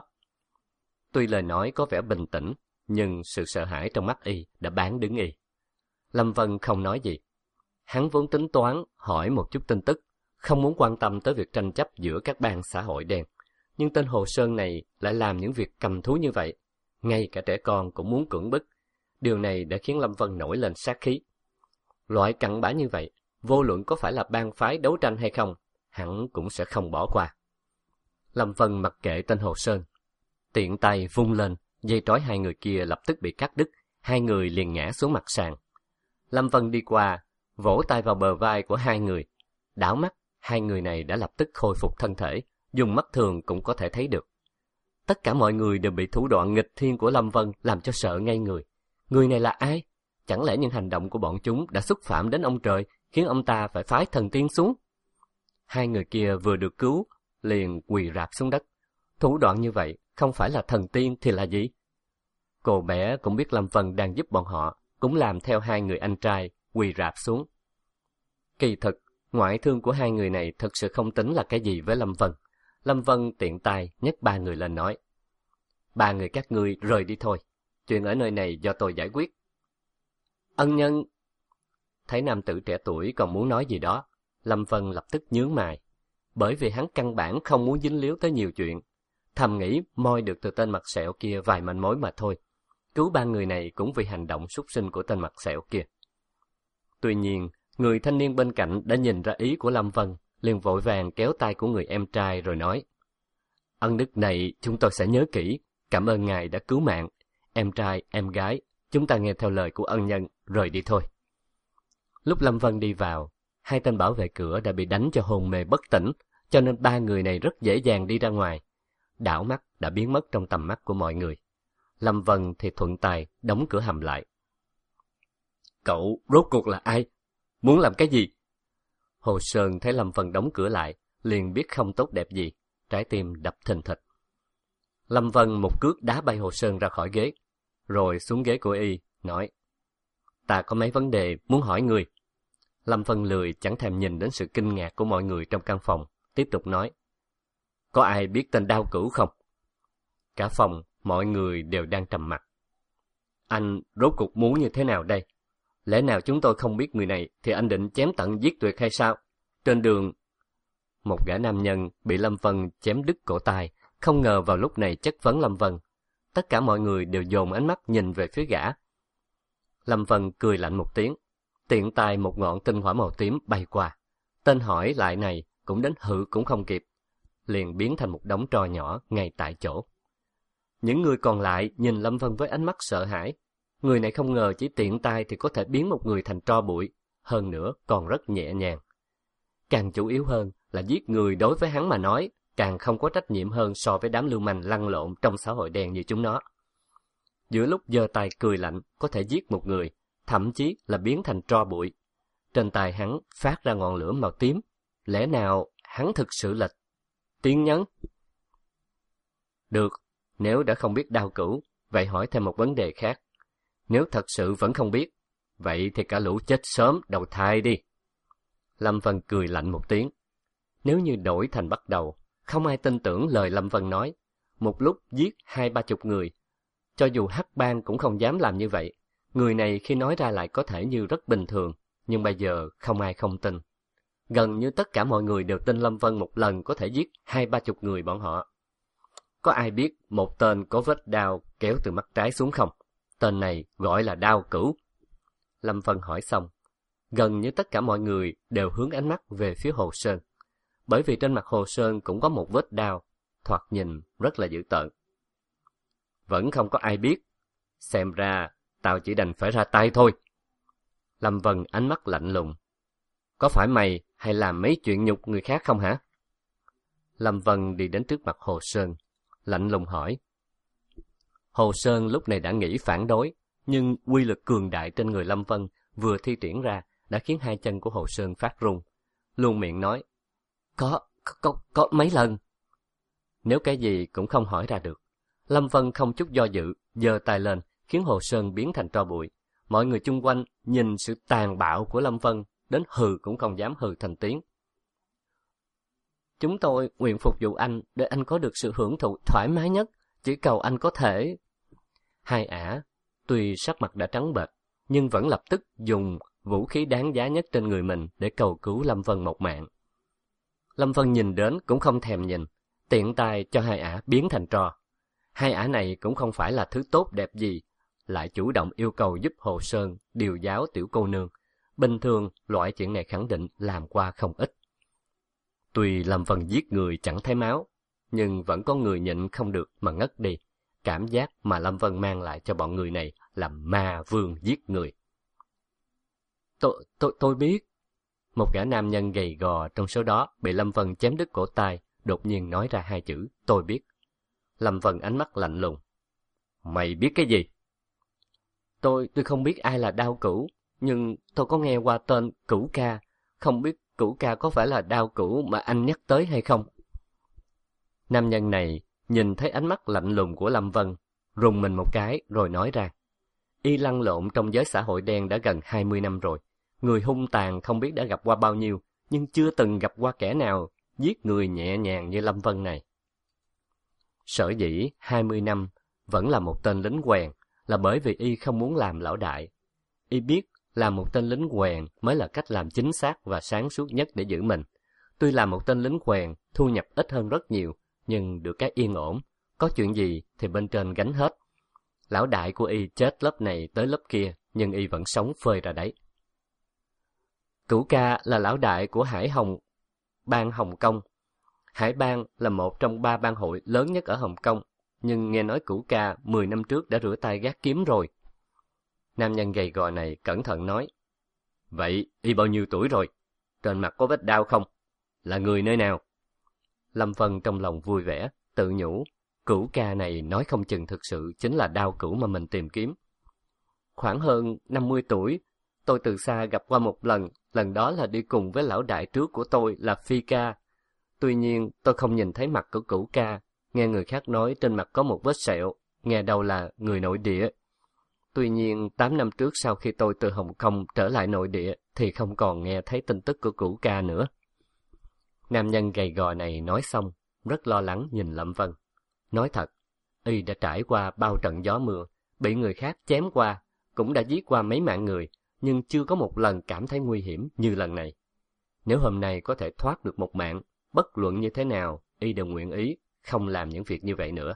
Tuy lời nói có vẻ bình tĩnh, nhưng sự sợ hãi trong mắt y đã bán đứng y. Lâm Vân không nói gì. Hắn vốn tính toán hỏi một chút tin tức, không muốn quan tâm tới việc tranh chấp giữa các bang xã hội đen. Nhưng tên Hồ Sơn này lại làm những việc cầm thú như vậy. Ngay cả trẻ con cũng muốn cưỡng bức. Điều này đã khiến Lâm Vân nổi lên sát khí. Loại cặn bã như vậy, vô luận có phải là bang phái đấu tranh hay không, hắn cũng sẽ không bỏ qua. Lâm Vân mặc kệ tên Hồ Sơn. Tiện tay vung lên, dây trói hai người kia lập tức bị cắt đứt, hai người liền ngã xuống mặt sàn. Lâm Vân đi qua, vỗ tay vào bờ vai của hai người. Đảo mắt, hai người này đã lập tức khôi phục thân thể, dùng mắt thường cũng có thể thấy được. Tất cả mọi người đều bị thủ đoạn nghịch thiên của Lâm Vân làm cho sợ ngây người. Người này là ai? Chẳng lẽ những hành động của bọn chúng đã xúc phạm đến ông trời, khiến ông ta phải phái thần tiên xuống? Hai người kia vừa được cứu, liền quỳ rạp xuống đất. Thủ đoạn như vậy, không phải là thần tiên thì là gì? Cô bé cũng biết Lâm Vân đang giúp bọn họ, cũng làm theo hai người anh trai, quỳ rạp xuống. Kỳ thực, ngoại thương của hai người này thật sự không tính là cái gì với Lâm Vân. Lâm Vân tiện tay nhấc ba người lên nói. Ba người các ngươi rời đi thôi, chuyện ở nơi này do tôi giải quyết. Ân nhân! Thấy nam tử trẻ tuổi còn muốn nói gì đó, Lâm Vân lập tức nhướng mày, bởi vì hắn căn bản không muốn dính líu tới nhiều chuyện. Thầm nghĩ moi được từ tên mặt sẹo kia vài manh mối mà thôi. Cứu ba người này cũng vì hành động súc sinh của tên mặt sẹo kia. Tuy nhiên, người thanh niên bên cạnh đã nhìn ra ý của Lâm Vân, liền vội vàng kéo tay của người em trai rồi nói: Ân đức này chúng tôi sẽ nhớ kỹ, cảm ơn ngài đã cứu mạng. Em trai, em gái, chúng ta nghe theo lời của ân nhân, rời đi thôi. Lúc Lâm Vân đi vào, hai tên bảo vệ cửa đã bị đánh cho hôn mê bất tỉnh, cho nên ba người này rất dễ dàng đi ra ngoài. Đảo mắt đã biến mất trong tầm mắt của mọi người. Lâm Vân thì thuận tay đóng cửa hầm lại. Cậu rốt cuộc là ai? Muốn làm cái gì? Hồ Sơn thấy Lâm Vân đóng cửa lại, liền biết không tốt đẹp gì, trái tim đập thình thịch. Lâm Vân một cước đá bay Hồ Sơn ra khỏi ghế, rồi xuống ghế của y, nói: Ta có mấy vấn đề muốn hỏi người. Lâm Vân lười chẳng thèm nhìn đến sự kinh ngạc của mọi người trong căn phòng, tiếp tục nói: Có ai biết tên Đao Cửu không? Cả phòng, mọi người đều đang trầm mặc. Anh rốt cuộc muốn như thế nào đây? Lẽ nào chúng tôi không biết người này thì anh định chém tận giết tuyệt hay sao? Trên đường... Một gã nam nhân bị Lâm Vân chém đứt cổ tay, không ngờ vào lúc này chất vấn Lâm Vân. Tất cả mọi người đều dồn ánh mắt nhìn về phía gã. Lâm Vân cười lạnh một tiếng, tiện tay một ngọn tinh hỏa màu tím bay qua. Tên hỏi lại này cũng đến hự cũng không kịp, liền biến thành một đống tro nhỏ ngay tại chỗ. Những người còn lại nhìn Lâm Vân với ánh mắt sợ hãi. Người này không ngờ chỉ tiện tay thì có thể biến một người thành tro bụi, hơn nữa còn rất nhẹ nhàng. Càng chủ yếu hơn là giết người đối với hắn mà nói, càng không có trách nhiệm hơn so với đám lưu manh lăn lộn trong xã hội đen như chúng nó. Giữa lúc giơ tay cười lạnh có thể giết một người, thậm chí là biến thành tro bụi. Trên tay hắn phát ra ngọn lửa màu tím, lẽ nào hắn thực sự là tiên nhân? Được, nếu đã không biết Đao Cửu, vậy hỏi thêm một vấn đề khác. Nếu thật sự vẫn không biết, vậy thì cả lũ chết sớm đầu thai đi. Lâm Vân cười lạnh một tiếng. Nếu như đổi thành bắt đầu, không ai tin tưởng lời Lâm Vân nói. Một lúc giết hai ba chục người. Cho dù Hắc Bang cũng không dám làm như vậy. Người này khi nói ra lại có thể như rất bình thường, nhưng bây giờ không ai không tin. Gần như tất cả mọi người đều tin Lâm Vân một lần có thể giết hai ba chục người bọn họ. Có ai biết một tên có vết đao kéo từ mắt trái xuống không? Tên này gọi là Đao Cửu. Lâm Vân hỏi xong, gần như tất cả mọi người đều hướng ánh mắt về phía Hồ Sơn. Bởi vì trên mặt Hồ Sơn cũng có một vết đao, thoạt nhìn rất là dữ tợn. Vẫn không có ai biết. Xem ra, tao chỉ đành phải ra tay thôi. Lâm Vân ánh mắt lạnh lùng. Có phải mày hay làm mấy chuyện nhục người khác không hả? Lâm Vân đi đến trước mặt Hồ Sơn, lạnh lùng hỏi. Hồ Sơn lúc này đã nghĩ phản đối, nhưng quy lực cường đại trên người Lâm Vân vừa thi triển ra đã khiến hai chân của Hồ Sơn phát run. Luôn miệng nói, có, có, có mấy lần. Nếu cái gì cũng không hỏi ra được, Lâm Vân không chút do dự, giơ tay lên, khiến Hồ Sơn biến thành tro bụi. Mọi người chung quanh nhìn sự tàn bạo của Lâm Vân, đến hừ cũng không dám hừ thành tiếng. Chúng tôi nguyện phục vụ anh để anh có được sự hưởng thụ thoải mái nhất, chỉ cầu anh có thể... Hai ả, tuy sắc mặt đã trắng bệch, nhưng vẫn lập tức dùng vũ khí đáng giá nhất trên người mình để cầu cứu Lâm Vân một mạng. Lâm Vân nhìn đến cũng không thèm nhìn, tiện tay cho hai ả biến thành tro. Hai ả này cũng không phải là thứ tốt đẹp gì, lại chủ động yêu cầu giúp Hồ Sơn điều giáo tiểu cô nương. Bình thường, loại chuyện này khẳng định làm qua không ít. Tuy Lâm Vân giết người chẳng thấy máu, nhưng vẫn có người nhịn không được mà ngất đi. Cảm giác mà Lâm Vân mang lại cho bọn người này là ma vương giết người. Tôi, tôi, tôi biết. Một gã nam nhân gầy gò trong số đó bị Lâm Vân chém đứt cổ tay, đột nhiên nói ra hai chữ, tôi biết. Lâm Vân ánh mắt lạnh lùng. Mày biết cái gì? Tôi, tôi không biết ai là Đao Cửu, nhưng tôi có nghe qua tên Cửu Ca, không biết Cửu Ca có phải là Đao Cửu mà anh nhắc tới hay không? Nam nhân này nhìn thấy ánh mắt lạnh lùng của Lâm Vân, rùng mình một cái rồi nói ra. Y lăn lộn trong giới xã hội đen đã gần hai mươi năm rồi. Người hung tàn không biết đã gặp qua bao nhiêu, nhưng chưa từng gặp qua kẻ nào giết người nhẹ nhàng như Lâm Vân này. Sở dĩ hai mươi năm vẫn là một tên lính quèn là bởi vì Y không muốn làm lão đại. Y biết làm một tên lính quèn mới là cách làm chính xác và sáng suốt nhất để giữ mình. Tuy là một tên lính quèn thu nhập ít hơn rất nhiều, nhưng được cái yên ổn, có chuyện gì thì bên trên gánh hết. Lão đại của Y chết lớp này tới lớp kia, nhưng Y vẫn sống phơi ra đấy. Cửu Ca là lão đại của Hải Hồng bang Hồng Kông. Hải bang là một trong ba bang hội lớn nhất ở Hồng Kông, nhưng nghe nói Cửu Ca mười năm trước đã rửa tay gác kiếm rồi. Nam nhân gầy gò này cẩn thận nói, vậy y bao nhiêu tuổi rồi? Trên mặt có vết đau không? Là người nơi nào? Lâm Vân trong lòng vui vẻ, tự nhủ, Cửu Ca này nói không chừng thực sự chính là Đao Cửu mà mình tìm kiếm. Khoảng hơn năm mươi tuổi, tôi từ xa gặp qua một lần, lần đó là đi cùng với lão đại trước của tôi là Phi Ca. Tuy nhiên, tôi không nhìn thấy mặt của Cửu Ca, nghe người khác nói trên mặt có một vết sẹo, nghe đâu là người nội địa. Tuy nhiên, tám năm trước sau khi tôi từ Hồng Kông trở lại nội địa thì không còn nghe thấy tin tức của Cửu Ca nữa. Nam nhân gầy gò này nói xong, rất lo lắng nhìn Lâm Vân. Nói thật, y đã trải qua bao trận gió mưa, bị người khác chém qua, cũng đã giết qua mấy mạng người, nhưng chưa có một lần cảm thấy nguy hiểm như lần này. Nếu hôm nay có thể thoát được một mạng, bất luận như thế nào, y đều nguyện ý không làm những việc như vậy nữa.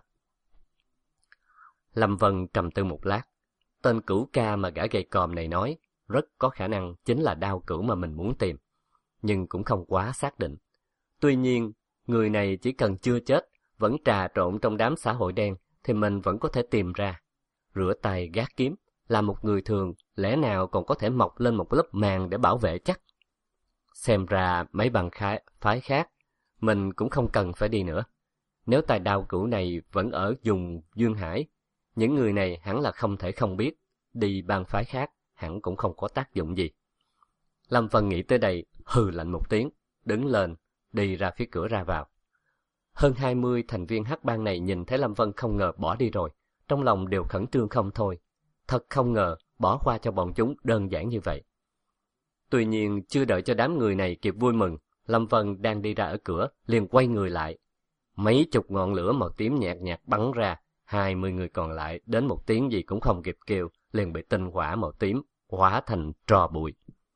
Lâm Vân trầm tư một lát. Tên Cửu Ca mà gã gầy còm này nói rất có khả năng chính là Đao Cửu mà mình muốn tìm, nhưng cũng không quá xác định. Tuy nhiên, người này chỉ cần chưa chết, vẫn trà trộn trong đám xã hội đen, thì mình vẫn có thể tìm ra. Rửa tay gác kiếm, là một người thường, lẽ nào còn có thể mọc lên một lớp màng để bảo vệ chắc. Xem ra mấy bang phái khác, mình cũng không cần phải đi nữa. Nếu tài Đao Cửu này vẫn ở vùng Duyên Hải, những người này hẳn là không thể không biết, đi bang phái khác hẳn cũng không có tác dụng gì. Lâm Vân nghĩ tới đây, hừ lạnh một tiếng, đứng lên, đi ra phía cửa ra vào. Hơn hai mươi thành viên hắc bang này nhìn thấy Lâm Vân không ngờ bỏ đi rồi, trong lòng đều khẩn trương không thôi. Thật không ngờ bỏ qua cho bọn chúng đơn giản như vậy. Tuy nhiên chưa đợi cho đám người này kịp vui mừng, Lâm Vân đang đi ra ở cửa liền quay người lại. Mấy chục ngọn lửa màu tím nhạt nhạt bắn ra, hai mươi người còn lại đến một tiếng gì cũng không kịp kêu, liền bị tinh hỏa màu tím hóa thành tro bụi.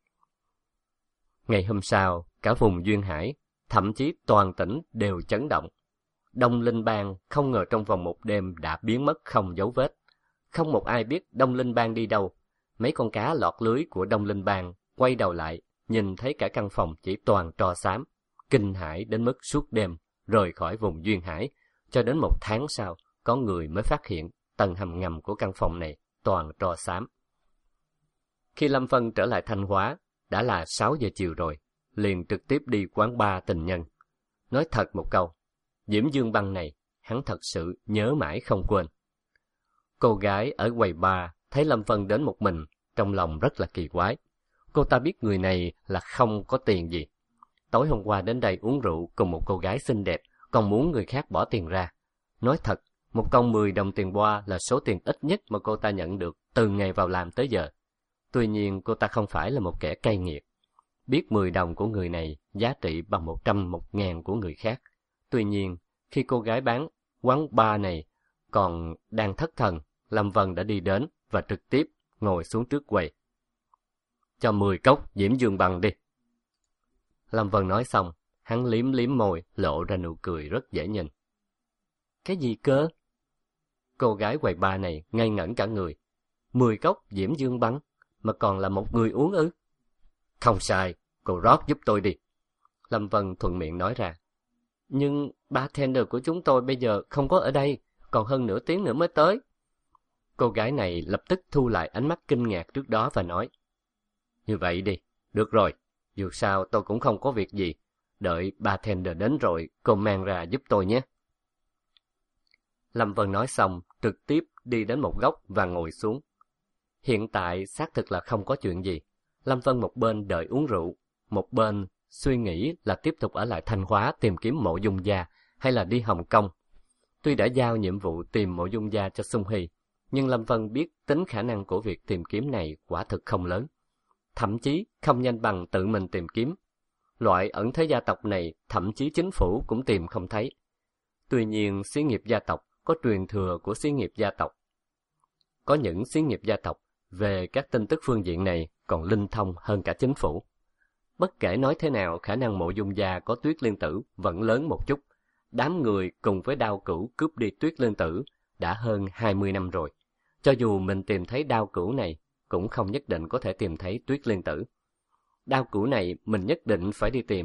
Ngày hôm sau, cả vùng Duyên Hải, thậm chí toàn tỉnh đều chấn động. Đông Linh Bang không ngờ trong vòng một đêm đã biến mất không dấu vết. Không một ai biết Đông Linh Bang đi đâu. Mấy con cá lọt lưới của Đông Linh Bang quay đầu lại, nhìn thấy cả căn phòng chỉ toàn tro xám, kinh hãi đến mức suốt đêm rời khỏi vùng Duyên Hải, cho đến một tháng sau có người mới phát hiện tầng hầm ngầm của căn phòng này toàn tro xám. Khi Lâm Vân trở lại Thanh Hóa, đã là sáu giờ chiều rồi, liền trực tiếp đi quán bar tình nhân. Nói thật một câu, Diễm Dương Băng này, hắn thật sự nhớ mãi không quên. Cô gái ở quầy bar thấy Lâm Vân đến một mình, trong lòng rất là kỳ quái. Cô ta biết người này là không có tiền gì. Tối hôm qua đến đây uống rượu cùng một cô gái xinh đẹp, còn muốn người khác bỏ tiền ra. Nói thật, một công mười đồng tiền boa là số tiền ít nhất mà cô ta nhận được từ ngày vào làm tới giờ. Tuy nhiên cô ta không phải là một kẻ cay nghiệt. Biết mười đồng của người này giá trị bằng một trăm một ngàn của người khác. Tuy nhiên, khi cô gái bán quán bar này còn đang thất thần, Lâm Vân đã đi đến và trực tiếp ngồi xuống trước quầy. Cho mười cốc Diễm Dương Băng đi. Lâm Vân nói xong, hắn liếm liếm môi, lộ ra nụ cười rất dễ nhìn. Cái gì cơ? Cô gái quầy bar này ngây ngẩn cả người. Mười cốc Diễm Dương Băng, mà còn là một người uống ư? Không sai, cô rót giúp tôi đi. Lâm Vân thuận miệng nói ra. Nhưng bartender của chúng tôi bây giờ không có ở đây, còn hơn nửa tiếng nữa mới tới. Cô gái này lập tức thu lại ánh mắt kinh ngạc trước đó và nói. Như vậy đi, được rồi, dù sao tôi cũng không có việc gì. Đợi bartender đến rồi, cô mang ra giúp tôi nhé. Lâm Vân nói xong, trực tiếp đi đến một góc và ngồi xuống. Hiện tại xác thực là không có chuyện gì. Lâm Vân một bên đợi uống rượu, một bên suy nghĩ là tiếp tục ở lại Thanh Hóa tìm kiếm Mộ Dung Gia hay là đi Hồng Kông. Tuy đã giao nhiệm vụ tìm Mộ Dung Gia cho Xung Hy, nhưng Lâm Vân biết tính khả năng của việc tìm kiếm này quả thực không lớn. Thậm chí không nhanh bằng tự mình tìm kiếm. Loại ẩn thế gia tộc này thậm chí chính phủ cũng tìm không thấy. Tuy nhiên xí nghiệp gia tộc có truyền thừa của xí nghiệp gia tộc. Có những xí nghiệp gia tộc về các tin tức phương diện này còn linh thông hơn cả chính phủ. Bất kể nói thế nào, khả năng Mộ Dung Gia có Tuyết Liên Tử vẫn lớn một chút. Đám người cùng với Đao Cửu cướp đi Tuyết Liên Tử đã hơn hai mươi năm rồi. Cho dù mình tìm thấy Đao Cửu này, cũng không nhất định có thể tìm thấy Tuyết Liên Tử. Đao Cửu này mình nhất định phải đi tìm.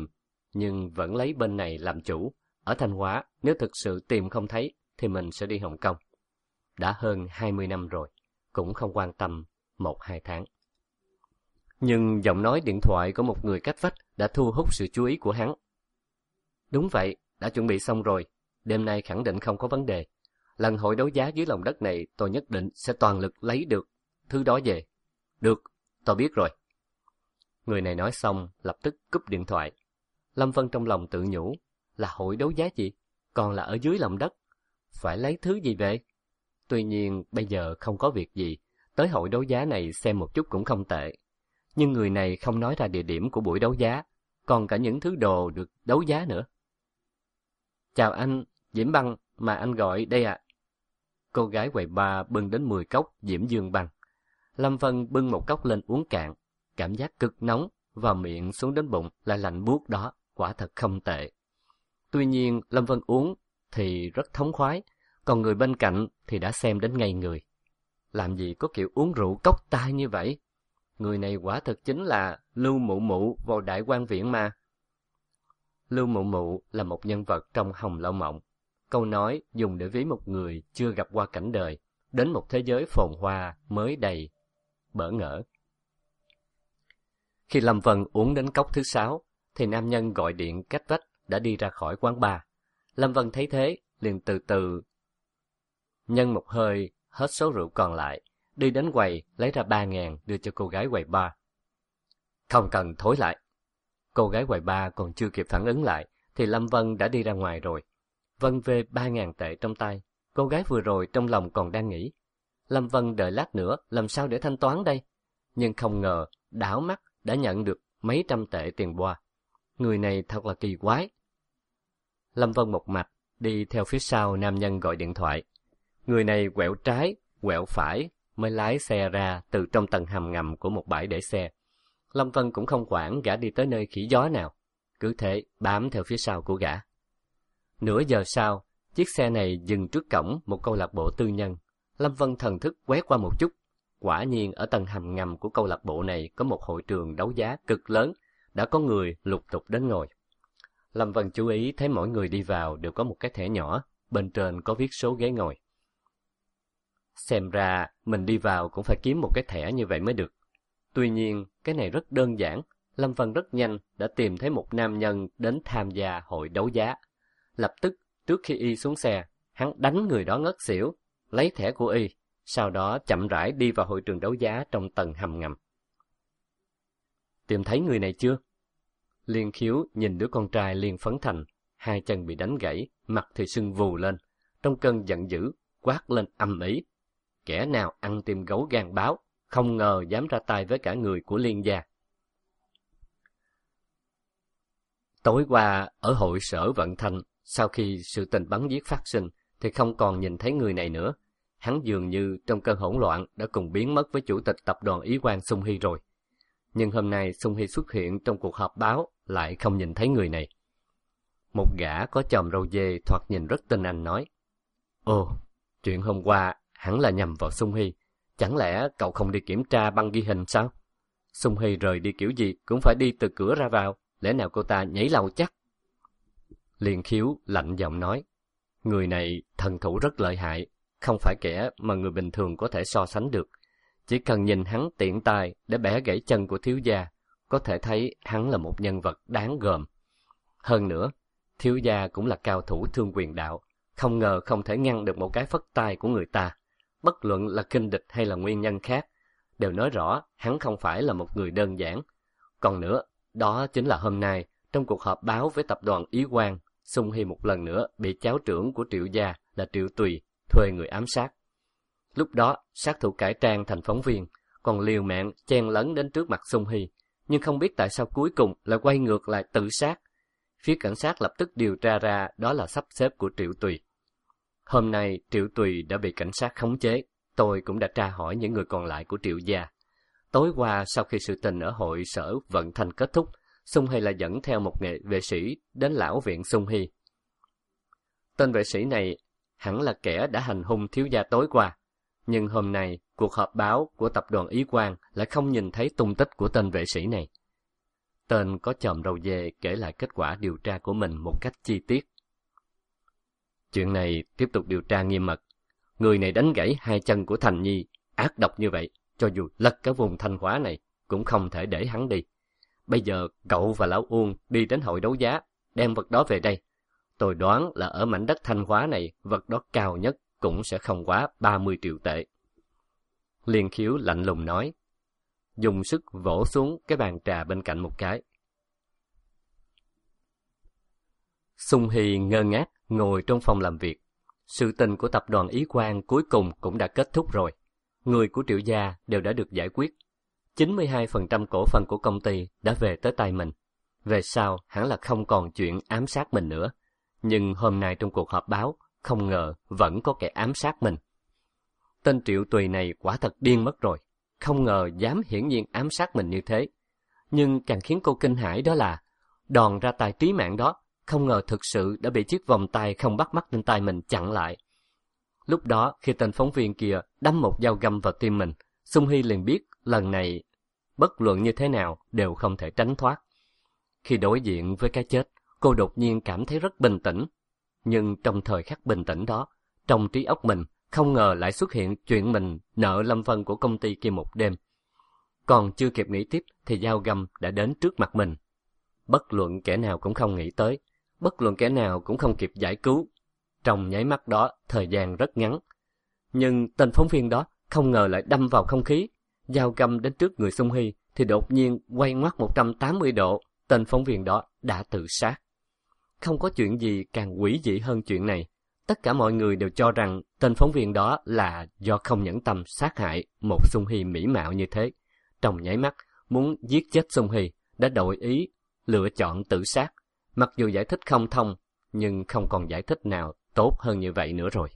nhưng vẫn lấy bên này làm chủ. Ở Thanh Hóa, nếu thực sự tìm không thấy, thì mình sẽ đi Hồng Kông. Đã hơn hai mươi năm rồi, cũng không quan tâm một hai tháng. Nhưng giọng nói điện thoại của một người cách vách đã thu hút sự chú ý của hắn. Đúng vậy, đã chuẩn bị xong rồi. Đêm nay khẳng định không có vấn đề. Lần hội đấu giá dưới lòng đất này tôi nhất định sẽ toàn lực lấy được thứ đó về. Được, tôi biết rồi. Người này nói xong, lập tức cúp điện thoại. Lâm Vân trong lòng tự nhủ, là hội đấu giá gì? Còn là ở dưới lòng đất. Phải lấy thứ gì về? Tuy nhiên, bây giờ không có việc gì. Tới hội đấu giá này xem một chút cũng không tệ. Nhưng người này không nói ra địa điểm của buổi đấu giá, còn cả những thứ đồ được đấu giá nữa. Chào anh, Diễm Băng mà anh gọi đây ạ. À. Cô gái quầy bar bưng đến mười cốc Diễm Dương Băng. Lâm Vân bưng một cốc lên uống cạn, cảm giác cực nóng, vào miệng xuống đến bụng lại lạnh buốt đó, quả thật không tệ. Tuy nhiên, Lâm Vân uống thì rất thống khoái, còn người bên cạnh thì đã xem đến ngây người. Làm gì có kiểu uống rượu cốc tai như vậy? Người này quả thực chính là Lưu Mụ Mụ vào Đại Quan Viện mà. Lưu Mụ Mụ là một nhân vật trong Hồng Lâu Mộng. Câu nói dùng để ví một người chưa gặp qua cảnh đời, đến một thế giới phồn hoa mới đầy bỡ ngỡ. Khi Lâm Vân uống đến cốc thứ sáu, thì nam nhân gọi điện cách vách đã đi ra khỏi quán bar. Lâm Vân thấy thế, liền từ từ nhân một hơi hết số rượu còn lại, đi đến quầy lấy ra ba ngàn đưa cho cô gái quầy bar. Không cần thối lại. Cô gái quầy bar còn chưa kịp phản ứng lại, thì Lâm Vân đã đi ra ngoài rồi. Vân về ba ngàn tệ trong tay. Cô gái vừa rồi trong lòng còn đang nghĩ, Lâm Vân đợi lát nữa làm sao để thanh toán đây? Nhưng không ngờ đảo mắt đã nhận được mấy trăm tệ tiền boa. Người này thật là kỳ quái. Lâm Vân một mạch đi theo phía sau nam nhân gọi điện thoại. Người này quẹo trái, quẹo phải mới lái xe ra từ trong tầng hầm ngầm của một bãi để xe. Lâm Vân cũng không quản gã đi tới nơi khỉ gió nào, cứ thế bám theo phía sau của gã. Nửa giờ sau, chiếc xe này dừng trước cổng một câu lạc bộ tư nhân. Lâm Vân thần thức quét qua một chút. Quả nhiên ở tầng hầm ngầm của câu lạc bộ này có một hội trường đấu giá cực lớn, đã có người lục tục đến ngồi. Lâm Vân chú ý thấy mỗi người đi vào đều có một cái thẻ nhỏ, bên trên có viết số ghế ngồi. Xem ra mình đi vào cũng phải kiếm một cái thẻ như vậy mới được. Tuy nhiên, cái này rất đơn giản. Lâm Vân rất nhanh đã tìm thấy một nam nhân đến tham gia hội đấu giá. Lập tức, trước khi y xuống xe, hắn đánh người đó ngất xỉu, lấy thẻ của y, sau đó chậm rãi đi vào hội trường đấu giá trong tầng hầm ngầm. Tìm thấy người này chưa? Liên Khiếu nhìn đứa con trai liền phấn thành, hai chân bị đánh gãy, mặt thì sưng vù lên, trong cơn giận dữ, quát lên ầm ĩ. Kẻ nào ăn tim gấu gan báo, không ngờ dám ra tay với cả người của Liên gia. Tối qua, ở hội sở Vận Thanh, sau khi sự tình bắn giết phát sinh, thì không còn nhìn thấy người này nữa. Hắn dường như trong cơn hỗn loạn đã cùng biến mất với chủ tịch tập đoàn Ý Quan Sung Hy rồi. Nhưng hôm nay Sung Hy xuất hiện trong cuộc họp báo lại không nhìn thấy người này. Một gã có chòm râu dê thoạt nhìn rất tinh anh nói: Ồ, chuyện hôm qua hẳn là nhầm vào Sung Hy. Chẳng lẽ cậu không đi kiểm tra băng ghi hình sao? Sung Hy rời đi kiểu gì cũng phải đi từ cửa ra vào, lẽ nào cô ta nhảy lầu chắc? Liên Khiếu lạnh giọng nói: Người này thần thủ rất lợi hại, không phải kẻ mà người bình thường có thể so sánh được. Chỉ cần nhìn hắn tiện tay để bẻ gãy chân của thiếu gia, có thể thấy hắn là một nhân vật đáng gờm. Hơn nữa, thiếu gia cũng là cao thủ thương quyền đạo, không ngờ không thể ngăn được một cái phất tay của người ta. Bất luận là kinh địch hay là nguyên nhân khác, đều nói rõ hắn không phải là một người đơn giản. Còn nữa, đó chính là hôm nay, trong cuộc họp báo với tập đoàn Ý Quan, Sung Hy một lần nữa bị cháu trưởng của Triệu gia là Triệu Tùy thuê người ám sát. Lúc đó, sát thủ cải trang thành phóng viên, còn liều mạng chen lấn đến trước mặt Sung Hy, nhưng không biết tại sao cuối cùng lại quay ngược lại tự sát. Phía cảnh sát lập tức điều tra ra đó là sắp xếp của Triệu Tùy. Hôm nay Triệu Tùy đã bị cảnh sát khống chế, tôi cũng đã tra hỏi những người còn lại của Triệu gia. Tối qua sau khi sự tình ở hội sở Vận Thanh kết thúc, Sung Hy lại dẫn theo một nghệ vệ sĩ đến lão viện Sung Hy. Tên vệ sĩ này hẳn là kẻ đã hành hung thiếu gia tối qua, nhưng hôm nay cuộc họp báo của tập đoàn Ý Quan lại không nhìn thấy tung tích của tên vệ sĩ này. Tên có chòm râu dê kể lại kết quả điều tra của mình một cách chi tiết. Chuyện này tiếp tục điều tra nghiêm mật. Người này đánh gãy hai chân của Thành Nhi, ác độc như vậy, cho dù lật cả vùng Thanh Hóa này, cũng không thể để hắn đi. Bây giờ cậu và Lão Uông đi đến hội đấu giá, đem vật đó về đây. Tôi đoán là ở mảnh đất Thanh Hóa này, vật đó cao nhất cũng sẽ không quá ba mươi triệu tệ. Liên Khiếu lạnh lùng nói, dùng sức vỗ xuống cái bàn trà bên cạnh một cái. Xung Hy ngơ ngác ngồi trong phòng làm việc. Sự tình của tập đoàn Ý Quang cuối cùng cũng đã kết thúc rồi. Người của Triệu gia đều đã được giải quyết. chín mươi hai phần trăm cổ phần của công ty đã về tới tay mình. Về sau hẳn là không còn chuyện ám sát mình nữa. Nhưng hôm nay trong cuộc họp báo, không ngờ vẫn có kẻ ám sát mình. Tên Triệu Tùy này quả thật điên mất rồi. Không ngờ dám hiển nhiên ám sát mình như thế. Nhưng càng khiến cô kinh hãi đó là đòn ra tay trí mạng đó không ngờ thực sự đã bị chiếc vòng tay không bắt mắt trên tay mình chặn lại. Lúc đó khi tên phóng viên kia đâm một dao găm vào tim mình, Xung Hy liền biết lần này bất luận như thế nào đều không thể tránh thoát. Khi đối diện với cái chết, cô đột nhiên cảm thấy rất bình tĩnh. Nhưng trong thời khắc bình tĩnh đó, trong trí óc mình không ngờ lại xuất hiện chuyện mình nợ Lâm Vân của công ty kia một đêm. Còn chưa kịp nghĩ tiếp thì dao găm đã đến trước mặt mình. Bất luận kẻ nào cũng không nghĩ tới, bất luận kẻ nào cũng không kịp giải cứu. Trong nháy mắt đó, thời gian rất ngắn. Nhưng tên phóng viên đó không ngờ lại đâm vào không khí. Dao găm đến trước người Xung Hy thì đột nhiên quay ngoắt một trăm tám mươi độ. Tên phóng viên đó đã tự sát. Không có chuyện gì càng quỷ dị hơn chuyện này. Tất cả mọi người đều cho rằng tên phóng viên đó là do không nhẫn tâm sát hại một Xung Hy mỹ mạo như thế. Trong nháy mắt, muốn giết chết Xung Hy đã đổi ý, lựa chọn tự sát. Mặc dù giải thích không thông, nhưng không còn giải thích nào tốt hơn như vậy nữa rồi.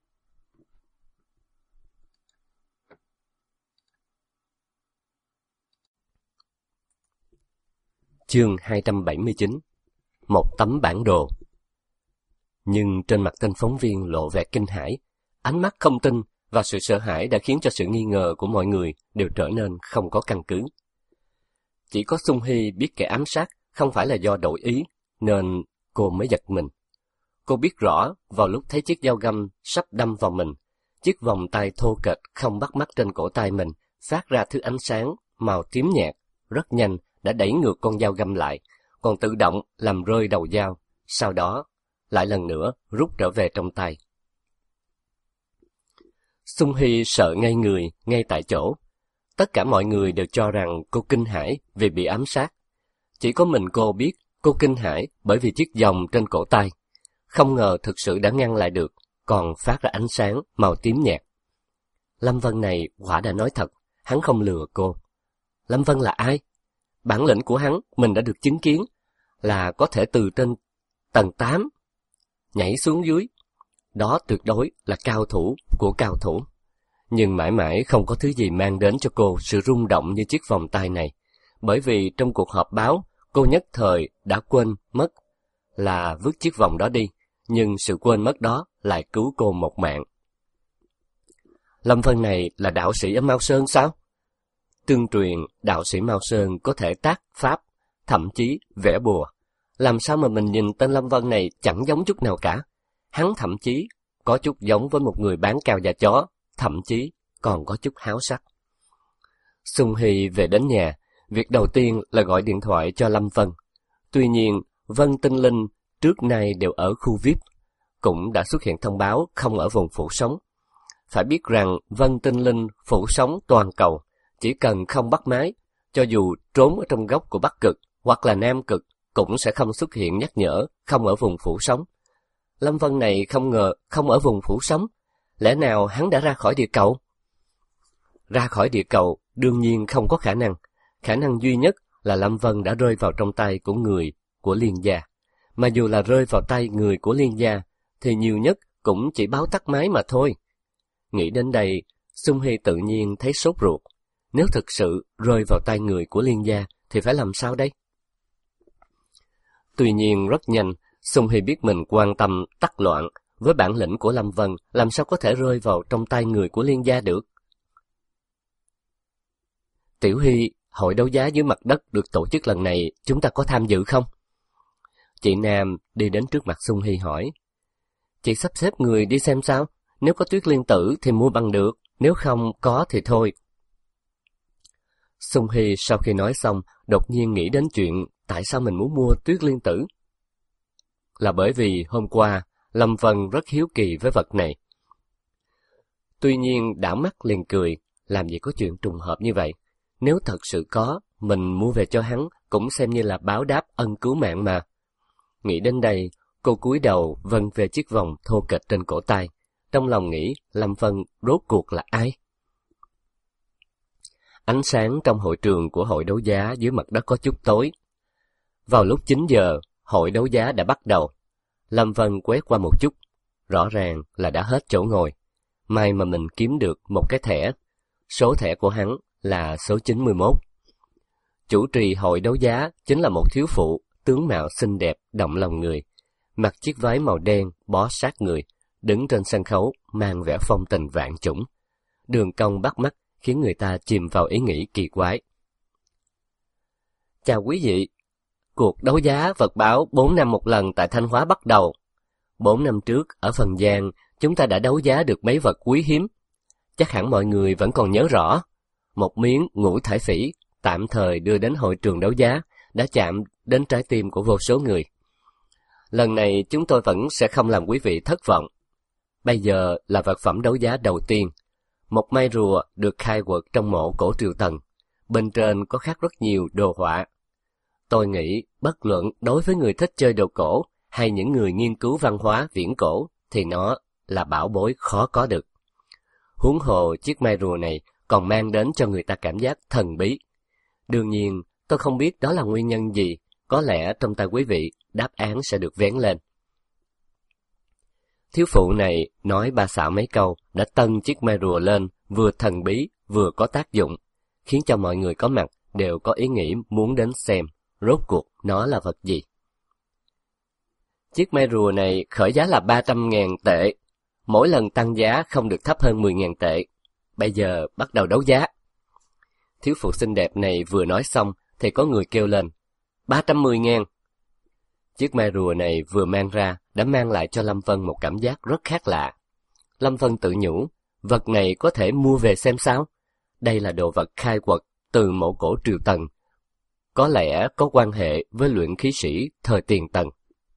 Chương hai trăm bảy mươi chín. Một tấm bản đồ. Nhưng trên mặt tên phóng viên lộ vẻ kinh hãi, ánh mắt không tin và sự sợ hãi đã khiến cho sự nghi ngờ của mọi người đều trở nên không có căn cứ. Chỉ có Xung Hy biết kẻ ám sát không phải là do đổi ý, nên cô mới giật mình. Cô biết rõ vào lúc thấy chiếc dao găm sắp đâm vào mình, chiếc vòng tay thô kệch không bắt mắt trên cổ tay mình phát ra thứ ánh sáng màu tím nhạt, rất nhanh đã đẩy ngược con dao găm lại, còn tự động làm rơi đầu dao, sau đó lại lần nữa rút trở về trong tay. Xung Hy sợ ngây người ngay tại chỗ. Tất cả mọi người đều cho rằng cô kinh hãi vì bị ám sát. Chỉ có mình cô biết cô kinh hãi bởi vì chiếc vòng trên cổ tay. Không ngờ thực sự đã ngăn lại được, còn phát ra ánh sáng màu tím nhạt. Lâm Vân này quả đã nói thật, hắn không lừa cô. Lâm Vân là ai? Bản lĩnh của hắn mình đã được chứng kiến, là có thể từ trên tầng tám nhảy xuống dưới. Đó tuyệt đối là cao thủ của cao thủ. Nhưng mãi mãi không có thứ gì mang đến cho cô sự rung động như chiếc vòng tay này. Bởi vì trong cuộc họp báo, cô nhất thời đã quên mất là vứt chiếc vòng đó đi. Nhưng sự quên mất đó lại cứu cô một mạng. Lâm Vân này là đạo sĩ ở Mao Sơn sao? Tương truyền đạo sĩ Mao Sơn có thể tác pháp, thậm chí vẽ bùa. Làm sao mà mình nhìn tên Lâm Vân này chẳng giống chút nào cả. Hắn thậm chí có chút giống với một người bán cao da chó, thậm chí còn có chút háo sắc. Xung Hy về đến nhà, việc đầu tiên là gọi điện thoại cho Lâm Vân. Tuy nhiên, Vân Tinh Linh trước nay đều ở khu vi ai pi, cũng đã xuất hiện thông báo không ở vùng phủ sóng. Phải biết rằng Vân Tinh Linh phủ sóng toàn cầu, chỉ cần không bắt máy, cho dù trốn ở trong góc của Bắc Cực hoặc là Nam Cực, cũng sẽ không xuất hiện nhắc nhở không ở vùng phủ sóng. Lâm Vân này không ngờ không ở vùng phủ sóng, lẽ nào hắn đã ra khỏi địa cầu? Ra khỏi địa cầu đương nhiên không có khả năng, khả năng duy nhất là Lâm Vân đã rơi vào trong tay của người của Liên gia. Mà dù là rơi vào tay người của Liên gia, thì nhiều nhất cũng chỉ báo tắt máy mà thôi. Nghĩ đến đây, Xung Hy tự nhiên thấy sốt ruột. Nếu thực sự rơi vào tay người của Liên gia, thì phải làm sao đây? Tuy nhiên rất nhanh, Xung Hy biết mình quan tâm tắc loạn, với bản lĩnh của Lâm Vân, làm sao có thể rơi vào trong tay người của Liên gia được? Tiểu Hy, hội đấu giá dưới mặt đất được tổ chức lần này chúng ta có tham dự không? Chị Nam đi đến trước mặt Sung Hy hỏi. Chị sắp xếp người đi xem sao? Nếu có tuyết liên tử thì mua bằng được, nếu không có thì thôi. Sung Hy sau khi nói xong, đột nhiên nghĩ đến chuyện tại sao mình muốn mua tuyết liên tử. Là bởi vì hôm qua, Lâm Vân rất hiếu kỳ với vật này. Tuy nhiên đảo mắt liền cười, làm gì có chuyện trùng hợp như vậy. Nếu thật sự có, mình mua về cho hắn cũng xem như là báo đáp ân cứu mạng mà. Nghĩ đến đây, cô cúi đầu vân về chiếc vòng thô kệch trên cổ tay. Trong lòng nghĩ Lâm Vân rốt cuộc là ai? Ánh sáng trong hội trường của hội đấu giá dưới mặt đất có chút tối. Vào lúc chín giờ, hội đấu giá đã bắt đầu. Lâm Vân quét qua một chút, rõ ràng là đã hết chỗ ngồi. May mà mình kiếm được một cái thẻ. Số thẻ của hắn là số chín mươi mốt. Chủ trì hội đấu giá chính là một thiếu phụ, tướng mạo xinh đẹp, động lòng người. Mặc chiếc váy màu đen, bó sát người, đứng trên sân khấu, mang vẻ phong tình vạn chủng. Đường cong bắt mắt, khiến người ta chìm vào ý nghĩ kỳ quái. Chào quý vị, cuộc đấu giá vật báo bốn năm một lần tại Thanh Hóa bắt đầu. Bốn năm trước, ở Phần Giang, chúng ta đã đấu giá được mấy vật quý hiếm. Chắc hẳn mọi người vẫn còn nhớ rõ. Một miếng ngũ thải phỉ, tạm thời đưa đến hội trường đấu giá, đã chạm đến trái tim của vô số người. Lần này chúng tôi vẫn sẽ không làm quý vị thất vọng. Bây giờ là vật phẩm đấu giá đầu tiên. Một mai rùa được khai quật trong mộ cổ Triều Tần. Bên trên có khắc rất nhiều đồ họa. Tôi nghĩ bất luận đối với người thích chơi đồ cổ hay những người nghiên cứu văn hóa viễn cổ thì nó là bảo bối khó có được. Huống hồ chiếc mai rùa này còn mang đến cho người ta cảm giác thần bí. Đương nhiên, tôi không biết đó là nguyên nhân gì, có lẽ trong tay quý vị đáp án sẽ được vén lên. Thiếu phụ này nói ba xạo mấy câu đã tân chiếc mai rùa lên, vừa thần bí vừa có tác dụng, khiến cho mọi người có mặt đều có ý nghĩ muốn đến xem rốt cuộc nó là vật gì. Chiếc mai rùa này khởi giá là ba trăm ngàn tệ, mỗi lần tăng giá không được thấp hơn mười ngàn tệ. Bây giờ bắt đầu đấu giá. Thiếu phụ xinh đẹp này vừa nói xong thì có người kêu lên, ba trăm mười ngàn. Chiếc mai rùa này vừa mang ra đã mang lại cho Lâm Vân một cảm giác rất khác lạ. Lâm Vân tự nhủ, vật này có thể mua về xem sao? Đây là đồ vật khai quật từ mộ cổ Triều Tần. Có lẽ có quan hệ với luyện khí sĩ thời Tiền Tần.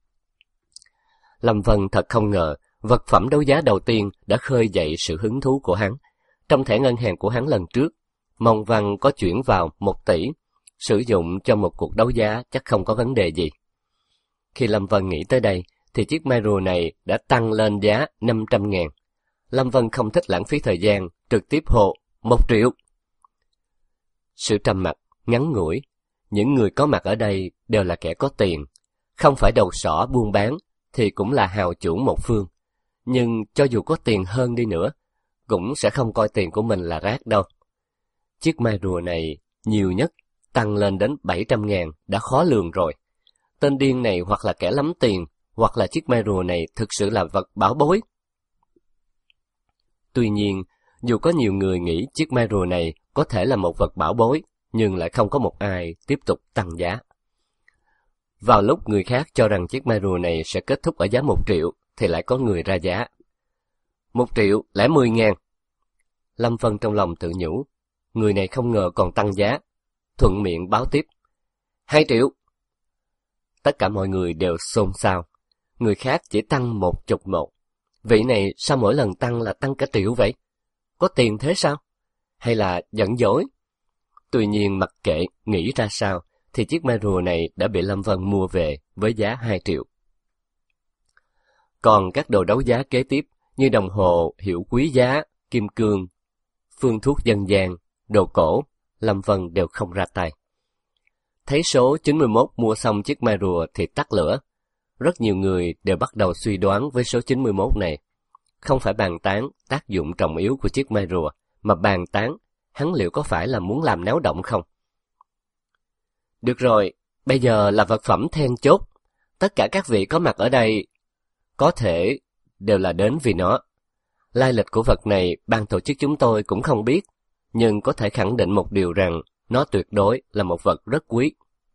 Lâm Vân thật không ngờ, vật phẩm đấu giá đầu tiên đã khơi dậy sự hứng thú của hắn. Trong thẻ ngân hàng của hắn lần trước, mong văn có chuyển vào một tỷ, sử dụng cho một cuộc đấu giá chắc không có vấn đề gì. Khi Lâm Vân nghĩ tới đây, thì chiếc mai rùa này đã tăng lên giá năm trăm ngàn. Lâm Vân không thích lãng phí thời gian, trực tiếp hô, một triệu. Sự trầm mặc, ngắn ngủi, những người có mặt ở đây đều là kẻ có tiền, không phải đầu sỏ buôn bán, thì cũng là hào chủ một phương. Nhưng cho dù có tiền hơn đi nữa, cũng sẽ không coi tiền của mình là rác đâu. Chiếc mai rùa này nhiều nhất tăng lên đến bảy trăm ngàn đã khó lường rồi. Tên điên này hoặc là kẻ lắm tiền, hoặc là chiếc mai rùa này thực sự là vật bảo bối. Tuy nhiên, dù có nhiều người nghĩ chiếc mai rùa này có thể là một vật bảo bối, nhưng lại không có một ai tiếp tục tăng giá. Vào lúc người khác cho rằng chiếc mai rùa này sẽ kết thúc ở giá một triệu, thì lại có người ra giá. Một triệu lẻ mười ngàn. Lâm Vân trong lòng tự nhủ, người này không ngờ còn tăng giá. Thuận miệng báo tiếp, hai triệu. Tất cả mọi người đều xôn xao. Người khác chỉ tăng một chục một. Vị này sao mỗi lần tăng là tăng cả triệu vậy? Có tiền thế sao? Hay là giận dỗi? Tuy nhiên mặc kệ nghĩ ra sao, thì chiếc mai rùa này đã bị Lâm Vân mua về với giá hai triệu. Còn các đồ đấu giá kế tiếp như đồng hồ hiệu quý giá, kim cương, phương thuốc dân gian, đồ cổ, Lâm Vân đều không ra tay. Thấy số chín mươi mốt mua xong chiếc mai rùa thì tắt lửa. Rất nhiều người đều bắt đầu suy đoán với số chín mươi mốt này. Không phải bàn tán tác dụng trọng yếu của chiếc mai rùa, mà bàn tán hắn liệu có phải là muốn làm náo động không? Được rồi, bây giờ là vật phẩm then chốt. Tất cả các vị có mặt ở đây có thể đều là đến vì nó. Lai lịch của vật này ban tổ chức chúng tôi cũng không biết, nhưng có thể khẳng định một điều rằng nó tuyệt đối là một vật rất quý.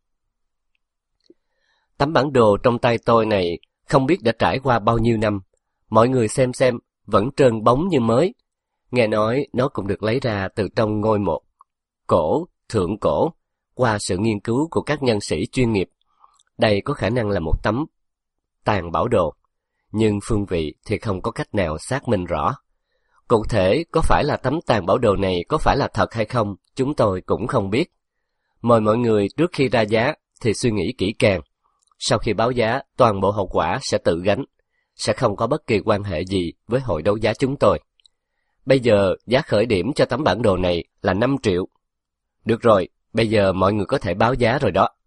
Tấm bản đồ trong tay tôi này không biết đã trải qua bao nhiêu năm. Mọi người xem xem, vẫn trơn bóng như mới. Nghe nói nó cũng được lấy ra từ trong ngôi mộ cổ, thượng cổ, qua sự nghiên cứu của các nhân sĩ chuyên nghiệp. Đây có khả năng là một tấm tàn bảo đồ, nhưng phương vị thì không có cách nào xác minh rõ. Cụ thể có phải là tấm tàn bảo đồ này có phải là thật hay không, chúng tôi cũng không biết. Mời mọi người trước khi ra giá thì suy nghĩ kỹ càng. Sau khi báo giá, toàn bộ hậu quả sẽ tự gánh, sẽ không có bất kỳ quan hệ gì với hội đấu giá chúng tôi. Bây giờ giá khởi điểm cho tấm bản đồ này là năm triệu. Được rồi, bây giờ mọi người có thể báo giá rồi đó.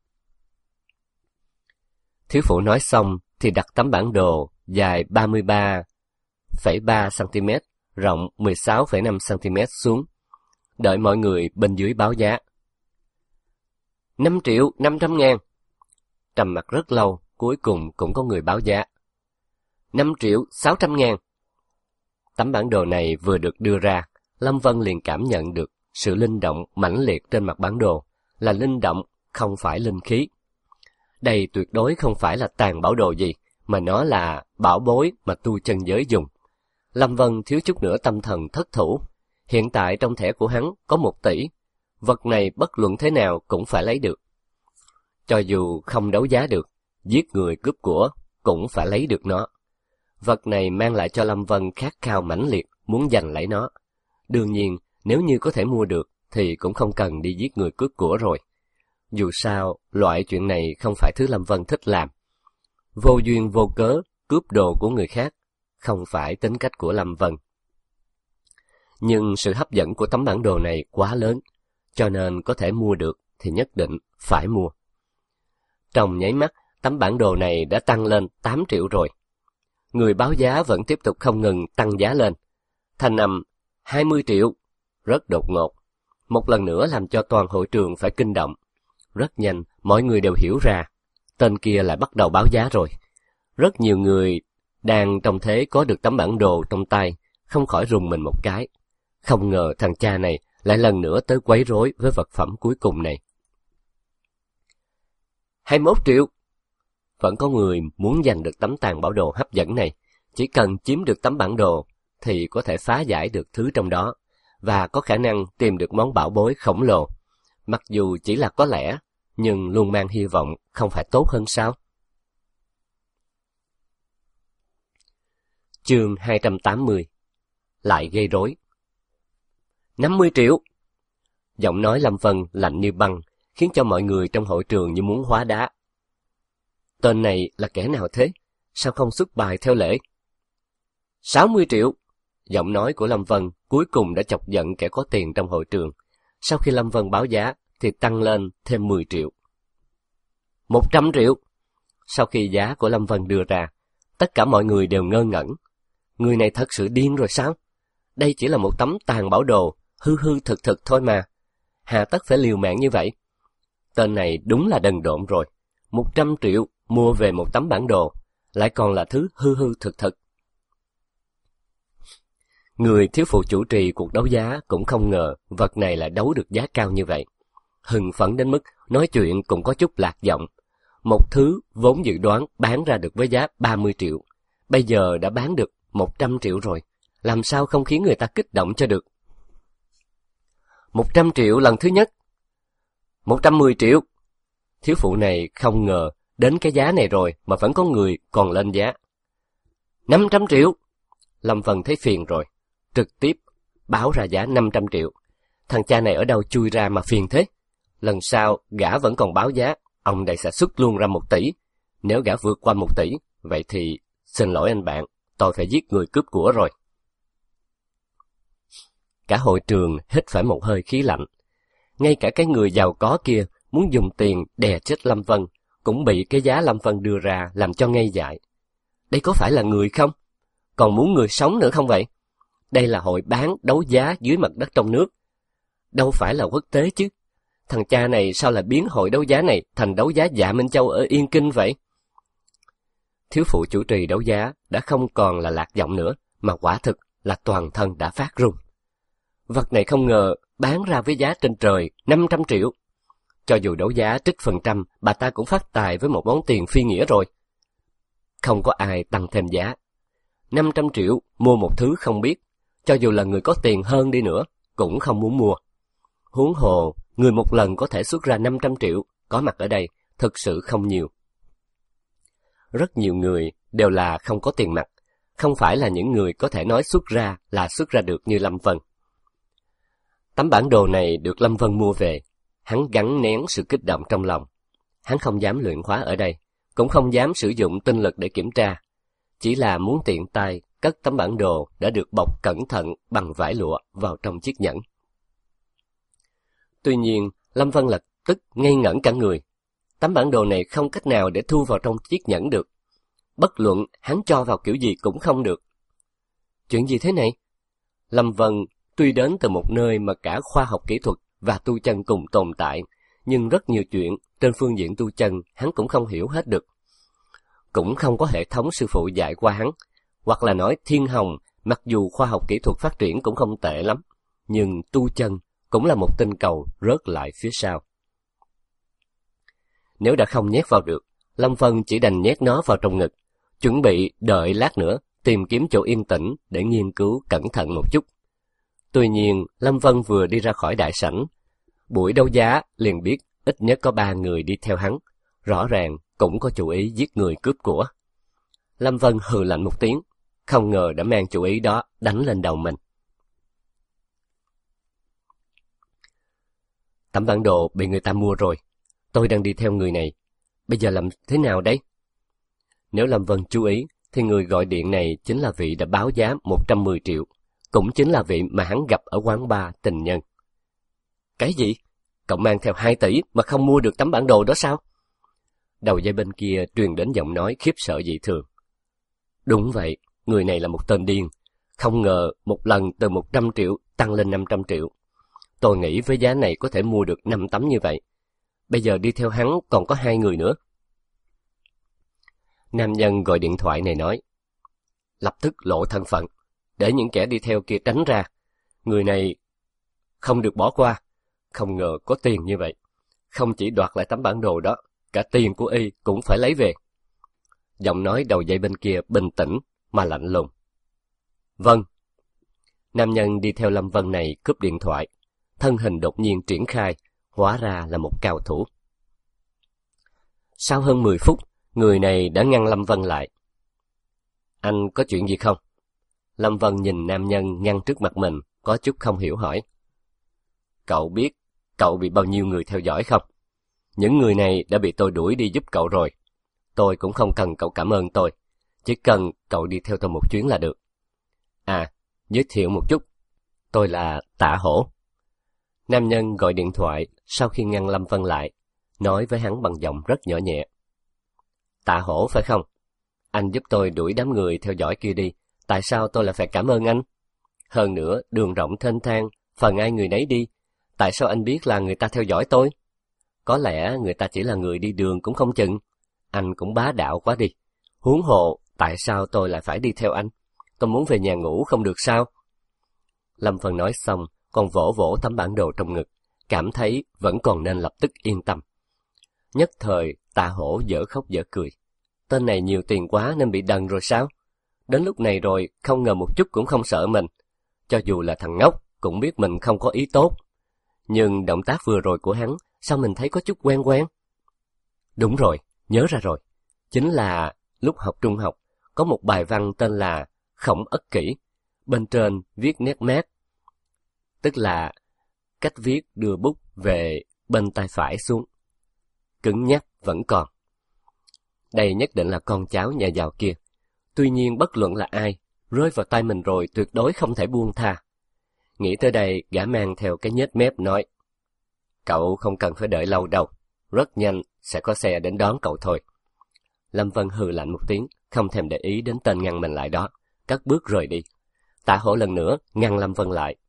Thiếu phụ nói xong thì đặt tấm bản đồ dài ba mươi ba phẩy ba xăng-ti-mét, rộng mười sáu phẩy năm xăng-ti-mét xuống, đợi mọi người bên dưới báo giá. năm triệu năm trăm ngàn. Trầm mặc rất lâu, cuối cùng cũng có người báo giá. năm triệu sáu trăm ngàn. Tấm bản đồ này vừa được đưa ra, Lâm Vân liền cảm nhận được sự linh động mãnh liệt trên mặt bản đồ, là linh động, không phải linh khí. Đây tuyệt đối không phải là tàn bảo đồ gì, mà nó là bảo bối mà tu chân giới dùng. Lâm Vân thiếu chút nữa tâm thần thất thủ. Hiện tại trong thẻ của hắn có một tỷ, vật này bất luận thế nào cũng phải lấy được. Cho dù không đấu giá được, giết người cướp của cũng phải lấy được nó. Vật này mang lại cho Lâm Vân khát khao mãnh liệt, muốn giành lấy nó. Đương nhiên, nếu như có thể mua được, thì cũng không cần đi giết người cướp của rồi. Dù sao, loại chuyện này không phải thứ Lâm Vân thích làm. Vô duyên vô cớ, cướp đồ của người khác, không phải tính cách của Lâm Vân. Nhưng sự hấp dẫn của tấm bản đồ này quá lớn, cho nên có thể mua được thì nhất định phải mua. Trong nháy mắt, tấm bản đồ này đã tăng lên tám triệu rồi. Người báo giá vẫn tiếp tục không ngừng tăng giá lên. Thanh âm hai mươi triệu, rất đột ngột. Một lần nữa làm cho toàn hội trường phải kinh động. Rất nhanh, mọi người đều hiểu ra, tên kia lại bắt đầu báo giá rồi. Rất nhiều người đang trong thế có được tấm bản đồ trong tay, không khỏi rùng mình một cái. Không ngờ thằng cha này lại lần nữa tới quấy rối với vật phẩm cuối cùng này. hai mươi mốt triệu. Vẫn có người muốn giành được tấm tàn bảo đồ hấp dẫn này. Chỉ cần chiếm được tấm bản đồ thì có thể phá giải được thứ trong đó, và có khả năng tìm được món bảo bối khổng lồ. Mặc dù chỉ là có lẽ, nhưng luôn mang hy vọng, không phải tốt hơn sao? Chương hai trăm tám mươi. Lại gây rối. năm mươi triệu. Giọng nói Lâm Vân lạnh như băng, khiến cho mọi người trong hội trường như muốn hóa đá. Tên này là kẻ nào thế? Sao không xuất bài theo lễ? sáu mươi triệu. Giọng nói của Lâm Vân cuối cùng đã chọc giận kẻ có tiền trong hội trường. Sau khi Lâm Vân báo giá thì tăng lên thêm mười triệu. một trăm triệu. Sau khi giá của Lâm Vân đưa ra, tất cả mọi người đều ngơ ngẩn. Người này thật sự điên rồi sao? Đây chỉ là một tấm tàn bảo đồ, hư hư thực thực thôi mà. Hà tất phải liều mạng như vậy? Tên này đúng là đần độn rồi. một trăm triệu mua về một tấm bản đồ, lại còn là thứ hư hư thực thực. Người thiếu phụ chủ trì cuộc đấu giá cũng không ngờ vật này lại đấu được giá cao như vậy. Hưng phấn đến mức nói chuyện cũng có chút lạc giọng. Một thứ vốn dự đoán bán ra được với giá ba mươi triệu, bây giờ đã bán được một trăm triệu rồi. Làm sao không khiến người ta kích động cho được? một trăm triệu lần thứ nhất. một trăm mười triệu. Thiếu phụ này không ngờ đến cái giá này rồi mà vẫn có người còn lên giá. năm trăm triệu. Lâm Vân thấy phiền rồi, trực tiếp báo ra giá năm trăm triệu. Thằng cha này ở đâu chui ra mà phiền thế? Lần sau gã vẫn còn báo giá, ông đây sẽ xuất luôn ra một tỷ. Nếu gã vượt qua một tỷ, vậy thì xin lỗi anh bạn, tôi phải giết người cướp của rồi. Cả hội trường hít phải một hơi khí lạnh. Ngay cả cái người giàu có kia muốn dùng tiền đè chết Lâm Vân cũng bị cái giá Lâm Vân đưa ra làm cho ngây dại. Đây có phải là người không? Còn muốn người sống nữa không vậy? Đây là hội bán đấu giá dưới mặt đất trong nước, đâu phải là quốc tế chứ. Thằng cha này sao lại biến hội đấu giá này thành đấu giá Dạ Minh Châu ở Yên Kinh vậy? Thiếu phụ chủ trì đấu giá đã không còn là lạc giọng nữa, mà quả thực là toàn thân đã phát run. Vật này không ngờ bán ra với giá trên trời năm trăm triệu. Cho dù đấu giá trích phần trăm, bà ta cũng phát tài với một món tiền phi nghĩa rồi. Không có ai tăng thêm giá. năm trăm triệu mua một thứ không biết, cho dù là người có tiền hơn đi nữa, cũng không muốn mua. Huống hồ, người một lần có thể xuất ra năm trăm triệu, có mặt ở đây, thực sự không nhiều. Rất nhiều người đều là không có tiền mặt, không phải là những người có thể nói xuất ra là xuất ra được như Lâm Vân. Tấm bản đồ này được Lâm Vân mua về, hắn gắng nén sự kích động trong lòng. Hắn không dám luyện khóa ở đây, cũng không dám sử dụng tinh lực để kiểm tra, chỉ là muốn tiện tay cất tấm bản đồ đã được bọc cẩn thận bằng vải lụa vào trong chiếc nhẫn. Tuy nhiên, Lâm Vân lập tức ngây ngẩn cả người. Tấm bản đồ này không cách nào để thu vào trong chiếc nhẫn được. Bất luận hắn cho vào kiểu gì cũng không được. Chuyện gì thế này? Lâm Vân tuy đến từ một nơi mà cả khoa học kỹ thuật và tu chân cùng tồn tại, nhưng rất nhiều chuyện trên phương diện tu chân hắn cũng không hiểu hết được. Cũng không có hệ thống sư phụ dạy qua hắn, hoặc là nói Thiên Hồng, mặc dù khoa học kỹ thuật phát triển cũng không tệ lắm, nhưng tu chân cũng là một tinh cầu rớt lại phía sau. Nếu đã không nhét vào được, Lâm Vân chỉ đành nhét nó vào trong ngực, chuẩn bị đợi lát nữa tìm kiếm chỗ yên tĩnh để nghiên cứu cẩn thận một chút. Tuy nhiên, Lâm Vân vừa đi ra khỏi đại sảnh, buổi đấu giá liền biết ít nhất có ba người đi theo hắn, rõ ràng cũng có chủ ý giết người cướp của. Lâm Vân hừ lạnh một tiếng, không ngờ đã mang chủ ý đó đánh lên đầu mình. Tấm bản đồ bị người ta mua rồi, tôi đang đi theo người này, bây giờ làm thế nào đấy? Nếu Lâm Vân chú ý, thì người gọi điện này chính là vị đã báo giá một trăm mười triệu, cũng chính là vị mà hắn gặp ở quán bar tình nhân. Cái gì? Cậu mang theo hai tỷ mà không mua được tấm bản đồ đó sao? Đầu dây bên kia truyền đến giọng nói khiếp sợ dị thường. Đúng vậy, người này là một tên điên. Không ngờ một lần từ một trăm triệu tăng lên năm trăm triệu. Tôi nghĩ với giá này có thể mua được năm tấm như vậy. Bây giờ đi theo hắn còn có hai người nữa. Nam nhân gọi điện thoại này nói. Lập tức lộ thân phận, để những kẻ đi theo kia tránh ra. Người này không được bỏ qua. Không ngờ có tiền như vậy. Không chỉ đoạt lại tấm bản đồ đó, cả tiền của y cũng phải lấy về. Giọng nói đầu dây bên kia bình tĩnh mà lạnh lùng. Vâng. Nam nhân đi theo Lâm Vân này cướp điện thoại. Thân hình đột nhiên triển khai, hóa ra là một cao thủ. Sau hơn mười phút, người này đã ngăn Lâm Vân lại. Anh có chuyện gì không? Lâm Vân nhìn nam nhân ngăn trước mặt mình, có chút không hiểu hỏi. Cậu biết cậu bị bao nhiêu người theo dõi không? Những người này đã bị tôi đuổi đi giúp cậu rồi. Tôi cũng không cần cậu cảm ơn tôi, chỉ cần cậu đi theo tôi một chuyến là được. À, giới thiệu một chút, tôi là Tạ Hổ. Nam nhân gọi điện thoại sau khi ngăn Lâm Vân lại, nói với hắn bằng giọng rất nhỏ nhẹ. Tạ Hổ phải không? Anh giúp tôi đuổi đám người theo dõi kia đi, tại sao tôi lại phải cảm ơn anh? Hơn nữa, đường rộng thênh thang, phần ai người nấy đi, tại sao anh biết là người ta theo dõi tôi? Có lẽ người ta chỉ là người đi đường cũng không chừng. Anh cũng bá đạo quá đi. Huống hồ, tại sao tôi lại phải đi theo anh? Tôi muốn về nhà ngủ không được sao? Lâm Vân nói xong, còn vỗ vỗ tấm bản đồ trong ngực, cảm thấy vẫn còn nên lập tức yên tâm. Nhất thời, Tạ Hổ dở khóc dở cười. Tên này nhiều tiền quá nên bị đần rồi sao? Đến lúc này rồi, không ngờ một chút cũng không sợ mình. Cho dù là thằng ngốc, cũng biết mình không có ý tốt. Nhưng động tác vừa rồi của hắn, sao mình thấy có chút quen quen? Đúng rồi, nhớ ra rồi. Chính là lúc học trung học, có một bài văn tên là Khổng Ất Kỷ. Bên trên viết nét mát, tức là cách viết đưa bút về bên tay phải xuống. Cứng nhắc vẫn còn. Đây nhất định là con cháu nhà giàu kia. Tuy nhiên bất luận là ai, rơi vào tay mình rồi tuyệt đối không thể buông tha. Nghĩ tới đây, gã mang theo cái nhếch mép nói. Cậu không cần phải đợi lâu đâu, rất nhanh sẽ có xe đến đón cậu thôi. Lâm Vân hừ lạnh một tiếng, không thèm để ý đến tên ngăn mình lại đó, cất bước rời đi. Tạ Hổ lần nữa ngăn Lâm Vân lại.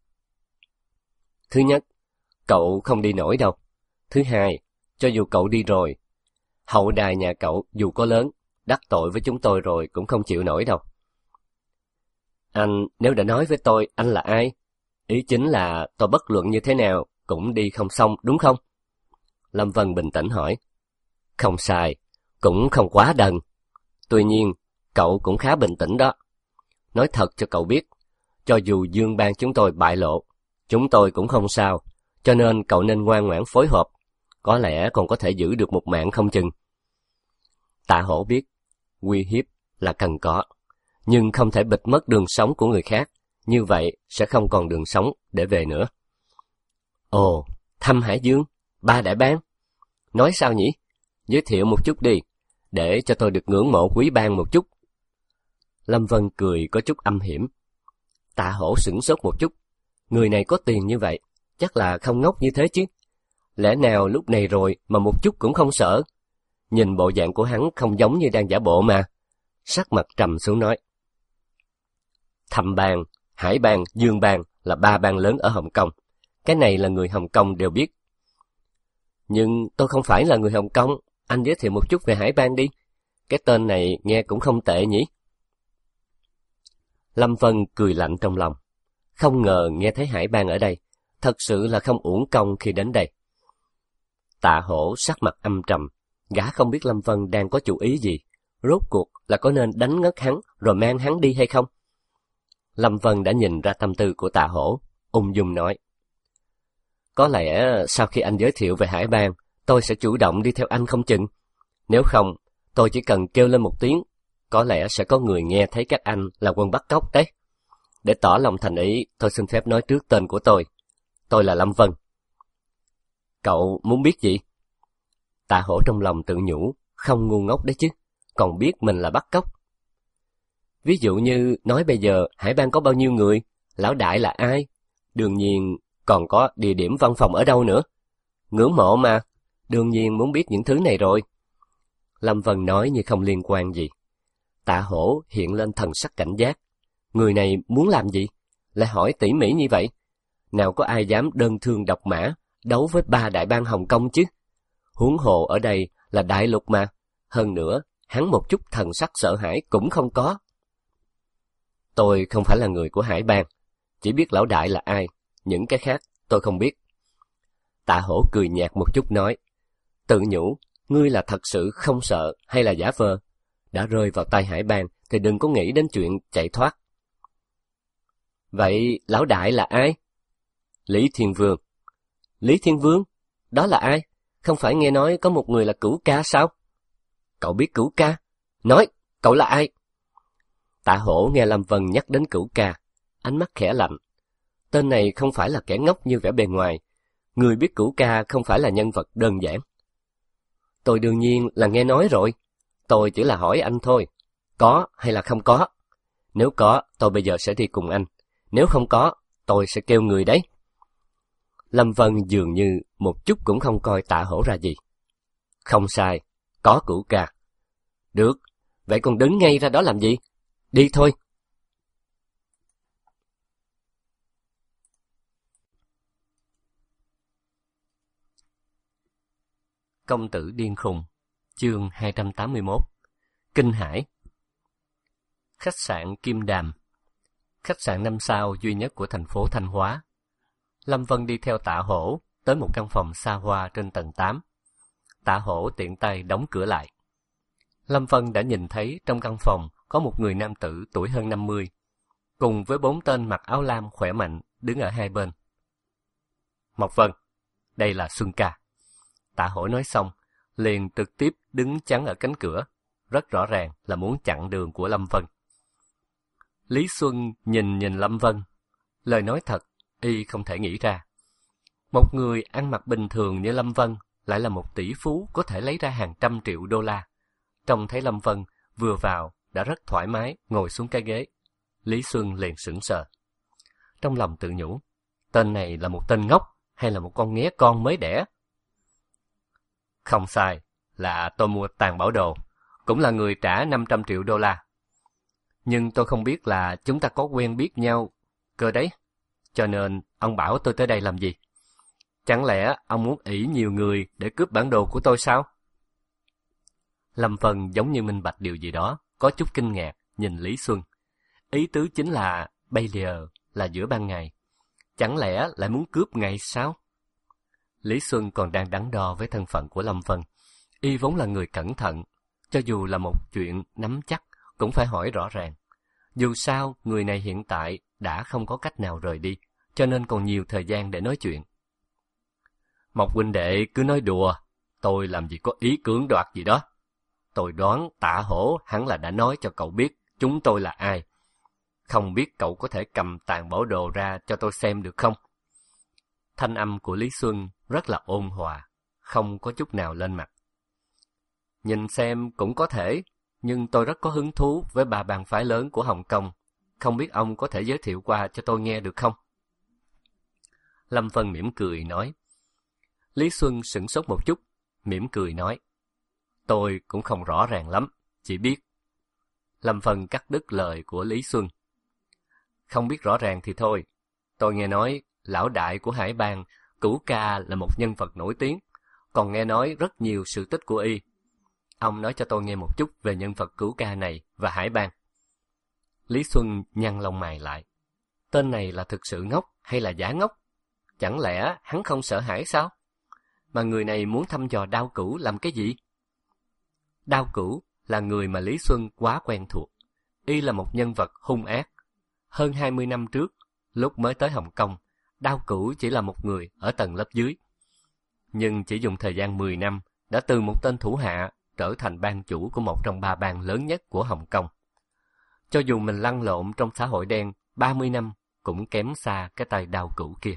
Thứ nhất, cậu không đi nổi đâu. Thứ hai, cho dù cậu đi rồi, hậu đài nhà cậu dù có lớn, đắc tội với chúng tôi rồi cũng không chịu nổi đâu. Anh nếu đã nói với tôi anh là ai, Ý chính là tôi bất luận như thế nào cũng đi không xong, đúng không? Lâm Vân bình tĩnh hỏi. Không sai, cũng không quá đần. Tuy nhiên, cậu cũng khá bình tĩnh đó. Nói thật cho cậu biết, cho dù Dương Bang chúng tôi bại lộ, chúng tôi cũng không sao, cho nên cậu nên ngoan ngoãn phối hợp. Có lẽ còn có thể giữ được một mạng không chừng. Tạ Hổ biết, uy hiếp là cần có, nhưng không thể bịt mất đường sống của người khác, như vậy sẽ không còn đường sống để về nữa. Ồ, thăm Hải Dương, ba đại bang. Nói sao nhỉ? Giới thiệu một chút đi, để cho tôi được ngưỡng mộ quý bang một chút. Lâm Vân cười có chút âm hiểm. Tạ Hổ sửng sốt một chút. Người này có tiền như vậy, chắc là không ngốc như thế chứ. Lẽ nào lúc này rồi mà một chút cũng không sợ? Nhìn bộ dạng của hắn không giống như đang giả bộ mà. Sắc mặt trầm xuống nói. Thâm bang, Hải bang, Dương bang là ba bang lớn ở Hồng Kông. Cái này là người Hồng Kông đều biết. Nhưng tôi không phải là người Hồng Kông, anh giới thiệu một chút về Hải bang đi. Cái tên này nghe cũng không tệ nhỉ? Lâm Vân cười lạnh trong lòng. Không ngờ nghe thấy Hải bang ở đây, thật sự là không uổng công khi đến đây. Tạ Hổ sắc mặt âm trầm, gã không biết Lâm Vân đang có chủ ý gì, rốt cuộc là có nên đánh ngất hắn rồi mang hắn đi hay không? Lâm Vân đã nhìn ra tâm tư của Tạ Hổ, ung dung nói. Có lẽ sau khi anh giới thiệu về Hải bang, tôi sẽ chủ động đi theo anh không chừng. Nếu không, tôi chỉ cần kêu lên một tiếng, có lẽ sẽ có người nghe thấy các anh là quân bắt cóc đấy. Để tỏ lòng thành ý, tôi xin phép nói trước tên của tôi. Tôi là Lâm Vân. Cậu muốn biết gì? Tạ Hổ trong lòng tự nhủ, không ngu ngốc đấy chứ, còn biết mình là bắt cóc. Ví dụ như nói bây giờ Hải bang có bao nhiêu người, lão đại là ai, đương nhiên còn có địa điểm văn phòng ở đâu nữa. Ngưỡng mộ mà, đương nhiên muốn biết những thứ này rồi. Lâm Vân nói như không liên quan gì. Tạ Hổ hiện lên thần sắc cảnh giác. Người này muốn làm gì? Lại hỏi tỉ mỉ như vậy. Nào có ai dám đơn thương độc mã, đấu với ba đại bang Hồng Kông chứ? Huống hồ ở đây là đại lục mà. Hơn nữa, hắn một chút thần sắc sợ hãi cũng không có. Tôi không phải là người của Hải bang, chỉ biết lão đại là ai, những cái khác tôi không biết. Tạ Hổ cười nhạt một chút nói, tự nhủ, ngươi là thật sự không sợ hay là giả vờ? Đã rơi vào tay Hải bang thì đừng có nghĩ đến chuyện chạy thoát. Vậy lão đại là ai? Lý Thiên Vương. Lý Thiên Vương? Đó là ai? Không phải nghe nói có một người là Cửu Ca sao? Cậu biết Cửu Ca? Nói, cậu là ai? Tạ Hổ nghe Lâm Vân nhắc đến Cửu Ca, ánh mắt khẽ lạnh. Tên này không phải là kẻ ngốc như vẻ bề ngoài. Người biết Cửu Ca không phải là nhân vật đơn giản. Tôi đương nhiên là nghe nói rồi. Tôi chỉ là hỏi anh thôi. Có hay là không có? Nếu có, tôi bây giờ sẽ đi cùng anh. Nếu không có, tôi sẽ kêu người đấy. Lâm Vân dường như một chút cũng không coi Tạ Hổ ra gì. Không sai, có Cửu Ca. Được, vậy còn đứng ngay ra đó làm gì? Đi thôi. Công tử điên khùng, chương hai trăm tám mươi mốt. Kinh Hải. Khách sạn Kim Đàm, khách sạn năm sao duy nhất của thành phố Thanh Hóa. Lâm Vân đi theo Tạ Hổ tới một căn phòng xa hoa trên tầng tám. Tạ Hổ tiện tay đóng cửa lại. Lâm Vân đã nhìn thấy trong căn phòng có một người nam tử tuổi hơn năm mươi, cùng với bốn tên mặc áo lam khỏe mạnh đứng ở hai bên. Mộc Vân, đây là Xuân Ca. Tạ Hổ nói xong, liền trực tiếp đứng chắn ở cánh cửa, rất rõ ràng là muốn chặn đường của Lâm Vân. Lý Xuân nhìn nhìn Lâm Vân, lời nói thật, y không thể nghĩ ra. Một người ăn mặc bình thường như Lâm Vân lại là một tỷ phú có thể lấy ra hàng trăm triệu đô la. Trông thấy Lâm Vân vừa vào đã rất thoải mái ngồi xuống cái ghế. Lý Xuân liền sững sờ. Trong lòng tự nhủ, tên này là một tên ngốc hay là một con nghé con mới đẻ? Không sai, là tôi mua tàn bảo đồ, cũng là người trả năm trăm triệu đô la. Nhưng tôi không biết là chúng ta có quen biết nhau cơ đấy, cho nên ông bảo tôi tới đây làm gì? Chẳng lẽ ông muốn ỷ nhiều người để cướp bản đồ của tôi sao? Lâm Vân giống như minh bạch điều gì đó, có chút kinh ngạc nhìn Lý Xuân. Ý tứ chính là bây giờ là giữa ban ngày, Chẳng lẽ lại muốn cướp ngay sao? Lý Xuân còn đang đắn đo với thân phận của Lâm Vân. Y vốn là người cẩn thận, cho dù là một chuyện nắm chắc cũng phải hỏi rõ ràng. Dù sao, người này hiện tại đã không có cách nào rời đi, cho nên còn nhiều thời gian để nói chuyện. Mộc huynh đệ cứ nói đùa, tôi làm gì có ý cưỡng đoạt gì đó. Tôi đoán Tạ Hổ hẳn là đã nói cho cậu biết chúng tôi là ai. Không biết cậu có thể cầm tàn bảo đồ ra cho tôi xem được không? Thanh âm của Lý Xuân rất là ôn hòa, không có chút nào lên mặt. Nhìn xem cũng có thể, nhưng tôi rất có hứng thú với ba bang phái lớn của Hồng Kông. Không biết ông có thể giới thiệu qua cho tôi nghe được không? Lâm Vân mỉm cười nói. Lý Xuân sửng sốt một chút, mỉm cười nói. Tôi cũng không rõ ràng lắm, chỉ biết. Lâm Vân cắt đứt lời của Lý Xuân. Không biết rõ ràng thì thôi. Tôi nghe nói lão đại của Hải Bang, Cửu Ca là một nhân vật nổi tiếng, còn nghe nói rất nhiều sự tích của y. Ông nói cho tôi nghe một chút về nhân vật Cửu Ca này và Hải Bang. Lý Xuân nhăn lông mày lại. Tên này là thực sự ngốc hay là giả ngốc? Chẳng lẽ hắn không sợ hãi sao? Mà người này muốn thăm dò Đao Cửu làm cái gì? Đao Cửu là người mà Lý Xuân quá quen thuộc. Y là một nhân vật hung ác. Hơn hai mươi năm trước, lúc mới tới Hồng Kông, Đao Cửu chỉ là một người ở tầng lớp dưới. Nhưng chỉ dùng thời gian mười năm, đã từ một tên thủ hạ trở thành bang chủ của một trong ba bang lớn nhất của Hồng Kông. Cho dù mình lăn lộn trong xã hội đen ba mươi năm, cũng kém xa cái tay Đao Cửu kia.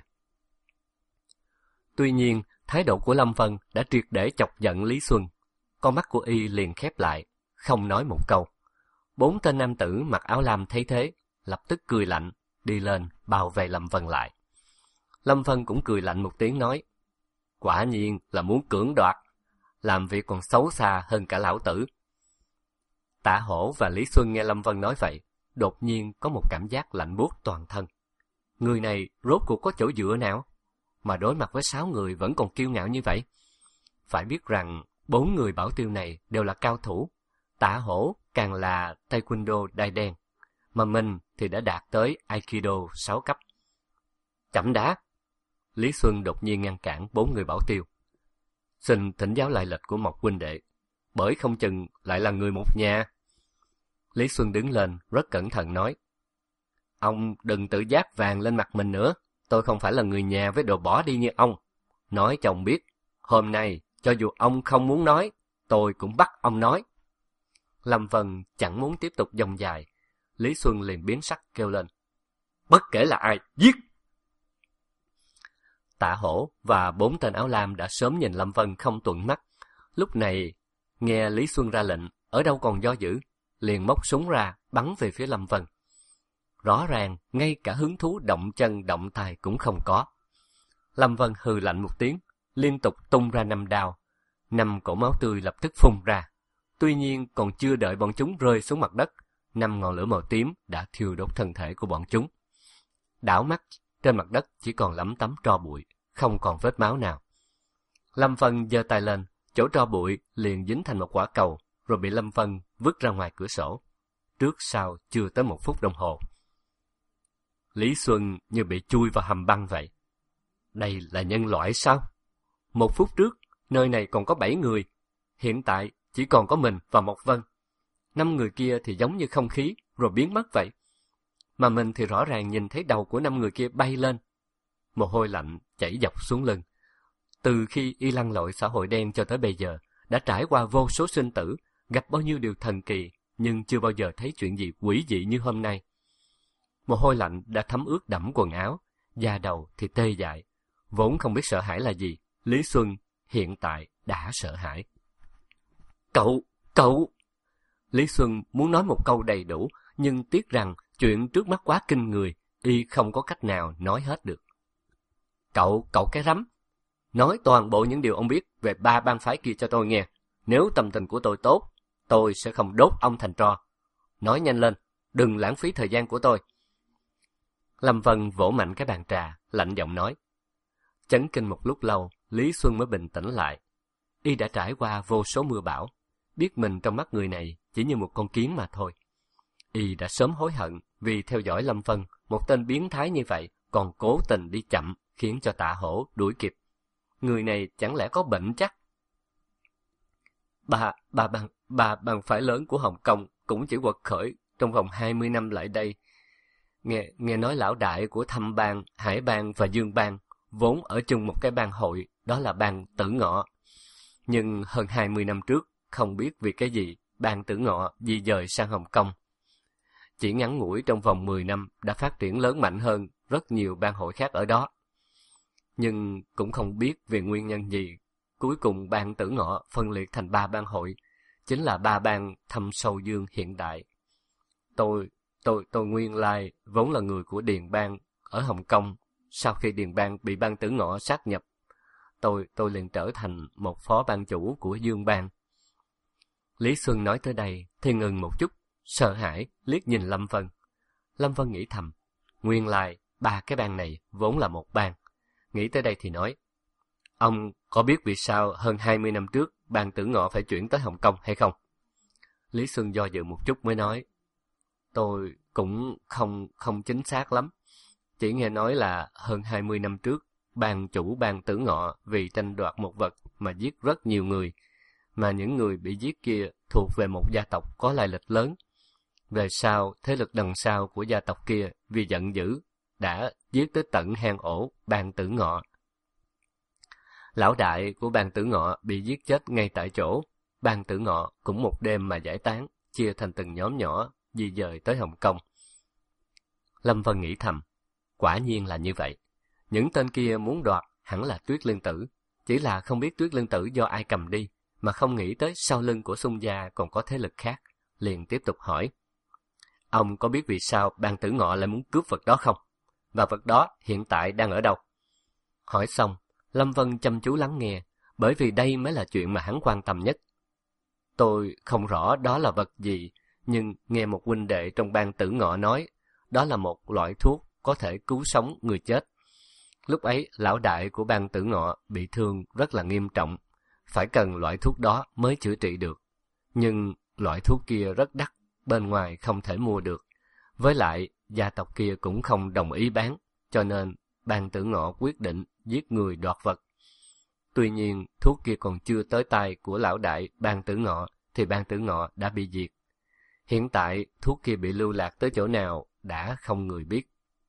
Tuy nhiên, thái độ của Lâm Vân đã triệt để chọc giận Lý Xuân. Con mắt của y liền khép lại, không nói một câu. Bốn tên nam tử mặc áo lam thấy thế, lập tức cười lạnh, đi lên bao vây Lâm Vân lại. Lâm Vân cũng cười lạnh một tiếng nói, quả nhiên là muốn cưỡng đoạt, làm việc còn xấu xa hơn cả lão tử. Tạ Hổ và Lý Xuân nghe Lâm Vân nói vậy, đột nhiên có một cảm giác lạnh buốt toàn thân. Người này rốt cuộc có chỗ dựa nào, mà đối mặt với sáu người vẫn còn kiêu ngạo như vậy? Phải biết rằng bốn người bảo tiêu này đều là cao thủ, Tạ Hổ càng là Taekwondo đai đen, mà mình thì đã đạt tới Aikido sáu cấp. Chậm đã! Lý Xuân đột nhiên ngăn cản bốn người bảo tiêu. Xin thỉnh giáo lại lịch của Mộc huynh đệ, bởi không chừng lại là người một nhà. Lý Xuân đứng lên rất cẩn thận nói, ông đừng tự giác vàng lên mặt mình nữa, tôi không phải là người nhà với đồ bỏ đi như ông. Nói cho ông biết, hôm nay cho dù ông không muốn nói, tôi cũng bắt ông nói. Lâm Vân chẳng muốn tiếp tục dòng dài. Lý Xuân liền biến sắc kêu lên, bất kể là ai, giết! Tạ Hổ và bốn tên áo lam đã sớm nhìn Lâm Vân không thuận mắt. Lúc này, nghe Lý Xuân ra lệnh, ở đâu còn do dự, liền móc súng ra, bắn về phía Lâm Vân. Rõ ràng, ngay cả hứng thú động chân động tay cũng không có. Lâm Vân hừ lạnh một tiếng, liên tục tung ra năm đao. Năm cổ máu tươi lập tức phun ra. Tuy nhiên, còn chưa đợi bọn chúng rơi xuống mặt đất, năm ngọn lửa màu tím đã thiêu đốt thân thể của bọn chúng. Đảo mắt, trên mặt đất chỉ còn lấm tấm tro bụi, không còn vết máu nào. Lâm Vân giơ tay lên, chỗ tro bụi liền dính thành một quả cầu, rồi bị Lâm Vân vứt ra ngoài cửa sổ. Trước sau chưa tới một phút đồng hồ. Lý Xuân như bị chui vào hầm băng vậy. Đây là nhân loại sao? Một phút trước, nơi này còn có bảy người. Hiện tại chỉ còn có mình và Mộc Vân. Năm người kia thì giống như không khí, rồi biến mất vậy. Mà mình thì rõ ràng nhìn thấy đầu của năm người kia bay lên. Mồ hôi lạnh chảy dọc xuống lưng. Từ khi y lăn lội xã hội đen cho tới bây giờ, đã trải qua vô số sinh tử, gặp bao nhiêu điều thần kỳ, nhưng chưa bao giờ thấy chuyện gì quỷ dị như hôm nay. Mồ hôi lạnh đã thấm ướt đẫm quần áo, da đầu thì tê dại. Vốn không biết sợ hãi là gì, Lý Xuân hiện tại đã sợ hãi. Cậu, cậu! Lý Xuân muốn nói một câu đầy đủ, nhưng tiếc rằng chuyện trước mắt quá kinh người, y không có cách nào nói hết được. Cậu, cậu cái rắm! Nói toàn bộ những điều ông biết về ba bang phái kia cho tôi nghe. Nếu tâm tình của tôi tốt, tôi sẽ không đốt ông thành tro. Nói nhanh lên, đừng lãng phí thời gian của tôi. Lâm Vân vỗ mạnh cái bàn trà, lạnh giọng nói. Chấn kinh một lúc lâu, Lý Xuân mới bình tĩnh lại. Y đã trải qua vô số mưa bão, biết mình trong mắt người này chỉ như một con kiến mà thôi. Y đã sớm hối hận vì theo dõi Lâm Vân, một tên biến thái như vậy, còn cố tình đi chậm, khiến cho Tạ Hổ đuổi kịp. Người này chẳng lẽ có bệnh chắc? Ba, ba bang, ba bang phái lớn của Hồng Kông cũng chỉ quật khởi trong vòng hai mươi năm lại đây. Nghe, nghe nói lão đại của Thâm Bang, Hải Bang và Dương Bang vốn ở chung một cái bang hội, đó là bang Tử Ngọ. Nhưng hơn hai mươi năm trước, không biết vì cái gì, bang Tử Ngọ di dời sang Hồng Kông. Chỉ ngắn ngủi trong vòng mười năm đã phát triển lớn mạnh hơn rất nhiều bang hội khác ở đó. Nhưng cũng không biết vì nguyên nhân gì, cuối cùng bang Tử Ngọ phân liệt thành ba bang hội, chính là ba bang Thâm Sâu Dương hiện đại. Tôi, tôi, tôi nguyên lai vốn là người của Điền Bang ở Hồng Kông. Sau khi Điền Bang bị bang Tử Ngọ sát nhập, tôi, tôi liền trở thành một phó ban chủ của Dương Bang. Lý Xuân nói tới đây thì ngừng một chút, sợ hãi liếc nhìn Lâm Vân. Lâm Vân nghĩ thầm, nguyên lai ba cái bang này vốn là một bang. Nghĩ tới đây thì nói, ông có biết vì sao hơn hai mươi năm trước bang Tử Ngọ phải chuyển tới Hồng Kông hay không? Lý Xuân do dự một chút mới nói, tôi cũng không không chính xác lắm. Chỉ nghe nói là hơn hai mươi năm trước, bang chủ bang Tử Ngọ vì tranh đoạt một vật mà giết rất nhiều người, mà những người bị giết kia thuộc về một gia tộc có lai lịch lớn. Về sau, thế lực đằng sau của gia tộc kia vì giận dữ đã giết tới tận hang ổ bang Tử Ngọ. Lão đại của bang Tử Ngọ bị giết chết ngay tại chỗ. Bang Tử Ngọ cũng một đêm mà giải tán, chia thành từng nhóm nhỏ, di dời tới Hồng Kông. Lâm Vân nghĩ thầm, quả nhiên là như vậy. Những tên kia muốn đoạt hẳn là Tuyết Liên Tử, chỉ là không biết Tuyết Liên Tử do ai cầm đi, mà không nghĩ tới sau lưng của Xung gia còn có thế lực khác, liền tiếp tục hỏi. Ông có biết vì sao bang Tử Ngọ lại muốn cướp vật đó không? Và vật đó hiện tại đang ở đâu? Hỏi xong, Lâm Vân chăm chú lắng nghe, bởi vì đây mới là chuyện mà hắn quan tâm nhất. Tôi không rõ đó là vật gì, nhưng nghe một huynh đệ trong bang Tử Ngọ nói, đó là một loại thuốc có thể cứu sống người chết. Lúc ấy, lão đại của bang Tử Ngọ bị thương rất là nghiêm trọng, phải cần loại thuốc đó mới chữa trị được. Nhưng loại thuốc kia rất đắt, bên ngoài không thể mua được. Với lại, gia tộc kia cũng không đồng ý bán, cho nên bang Tử Ngọ quyết định giết người đoạt vật. Tuy nhiên, thuốc kia còn chưa tới tay của lão đại bang Tử Ngọ, thì bang Tử Ngọ đã bị diệt. Hiện tại, thuốc kia bị lưu lạc tới chỗ nào đã không người biết.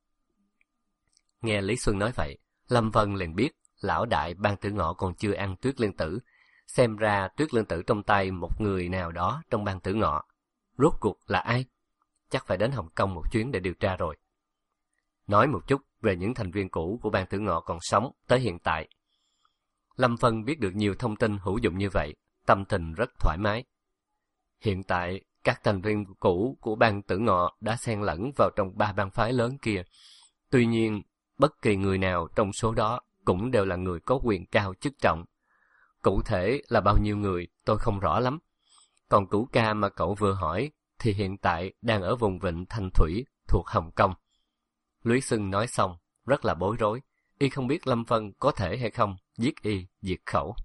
Nghe Lý Xuân nói vậy, Lâm Vân liền biết lão đại bang Tử Ngọ còn chưa ăn Tuyết Liên Tử. Xem ra Tuyết Liên Tử trong tay một người nào đó trong bang Tử Ngọ. Rốt cuộc là ai? Chắc phải đến Hồng Kông một chuyến để điều tra rồi. Nói một chút về những thành viên cũ của bang Tử Ngọ còn sống tới hiện tại. Lâm Vân biết được nhiều thông tin hữu dụng như vậy, tâm tình rất thoải mái. Hiện tại, các thành viên cũ của bang Tử Ngọ đã xen lẫn vào trong ba bang phái lớn kia. Tuy nhiên, bất kỳ người nào trong số đó cũng đều là người có quyền cao chức trọng. Cụ thể là bao nhiêu người tôi không rõ lắm. Còn Cửu Ca mà cậu vừa hỏi thì hiện tại đang ở vùng vịnh Thanh Thủy thuộc Hồng Kông. Lý Xuân nói xong, rất là bối rối. Y không biết Lâm Vân có thể hay không giết y diệt khẩu.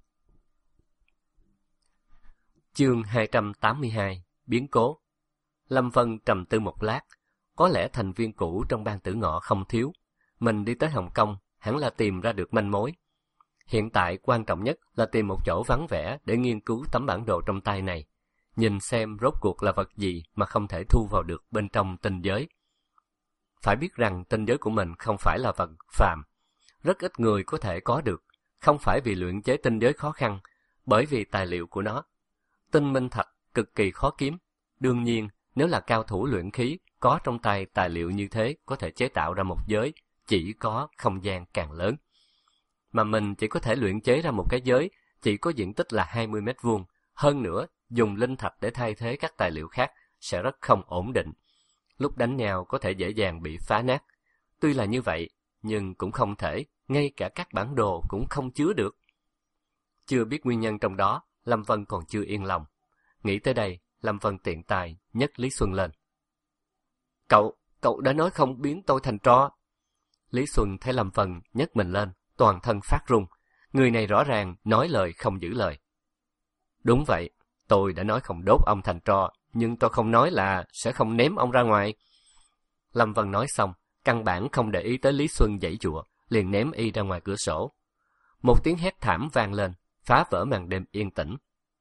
Chương hai trăm tám mươi hai, biến cố. Lâm Vân trầm tư một lát, có lẽ thành viên cũ trong bang Tử Ngọ không thiếu. Mình đi tới Hồng Kông, hẳn là tìm ra được manh mối. Hiện tại quan trọng nhất là tìm một chỗ vắng vẻ để nghiên cứu tấm bản đồ trong tay này. Nhìn xem rốt cuộc là vật gì mà không thể thu vào được bên trong tinh giới. Phải biết rằng tinh giới của mình không phải là vật phàm. Rất ít người có thể có được, không phải vì luyện chế tinh giới khó khăn, bởi vì tài liệu của nó. Tinh minh thạch cực kỳ khó kiếm. Đương nhiên, nếu là cao thủ luyện khí, có trong tay tài liệu như thế có thể chế tạo ra một giới, chỉ có không gian càng lớn. Mà mình chỉ có thể luyện chế ra một cái giới, chỉ có diện tích là hai mươi mét vuông. Hơn nữa, dùng linh thạch để thay thế các tài liệu khác sẽ rất không ổn định. Lúc đánh nhau có thể dễ dàng bị phá nát. Tuy là như vậy, nhưng cũng không thể, ngay cả các bản đồ cũng không chứa được. Chưa biết nguyên nhân trong đó, Lâm Vân còn chưa yên lòng. Nghĩ tới đây, Lâm Vân tiện tài nhấc Lý Xuân lên. Cậu, cậu đã nói không biến tôi thành tro. Lý Xuân thấy Lâm Vân nhấc mình lên, toàn thân phát run. Người này rõ ràng nói lời không giữ lời. Đúng vậy, tôi đã nói không đốt ông thành tro, nhưng tôi không nói là sẽ không ném ông ra ngoài. Lâm Vân nói xong, căn bản không để ý tới Lý Xuân giãy giụa, liền ném y ra ngoài cửa sổ. Một tiếng hét thảm vang lên, phá vỡ màn đêm yên tĩnh.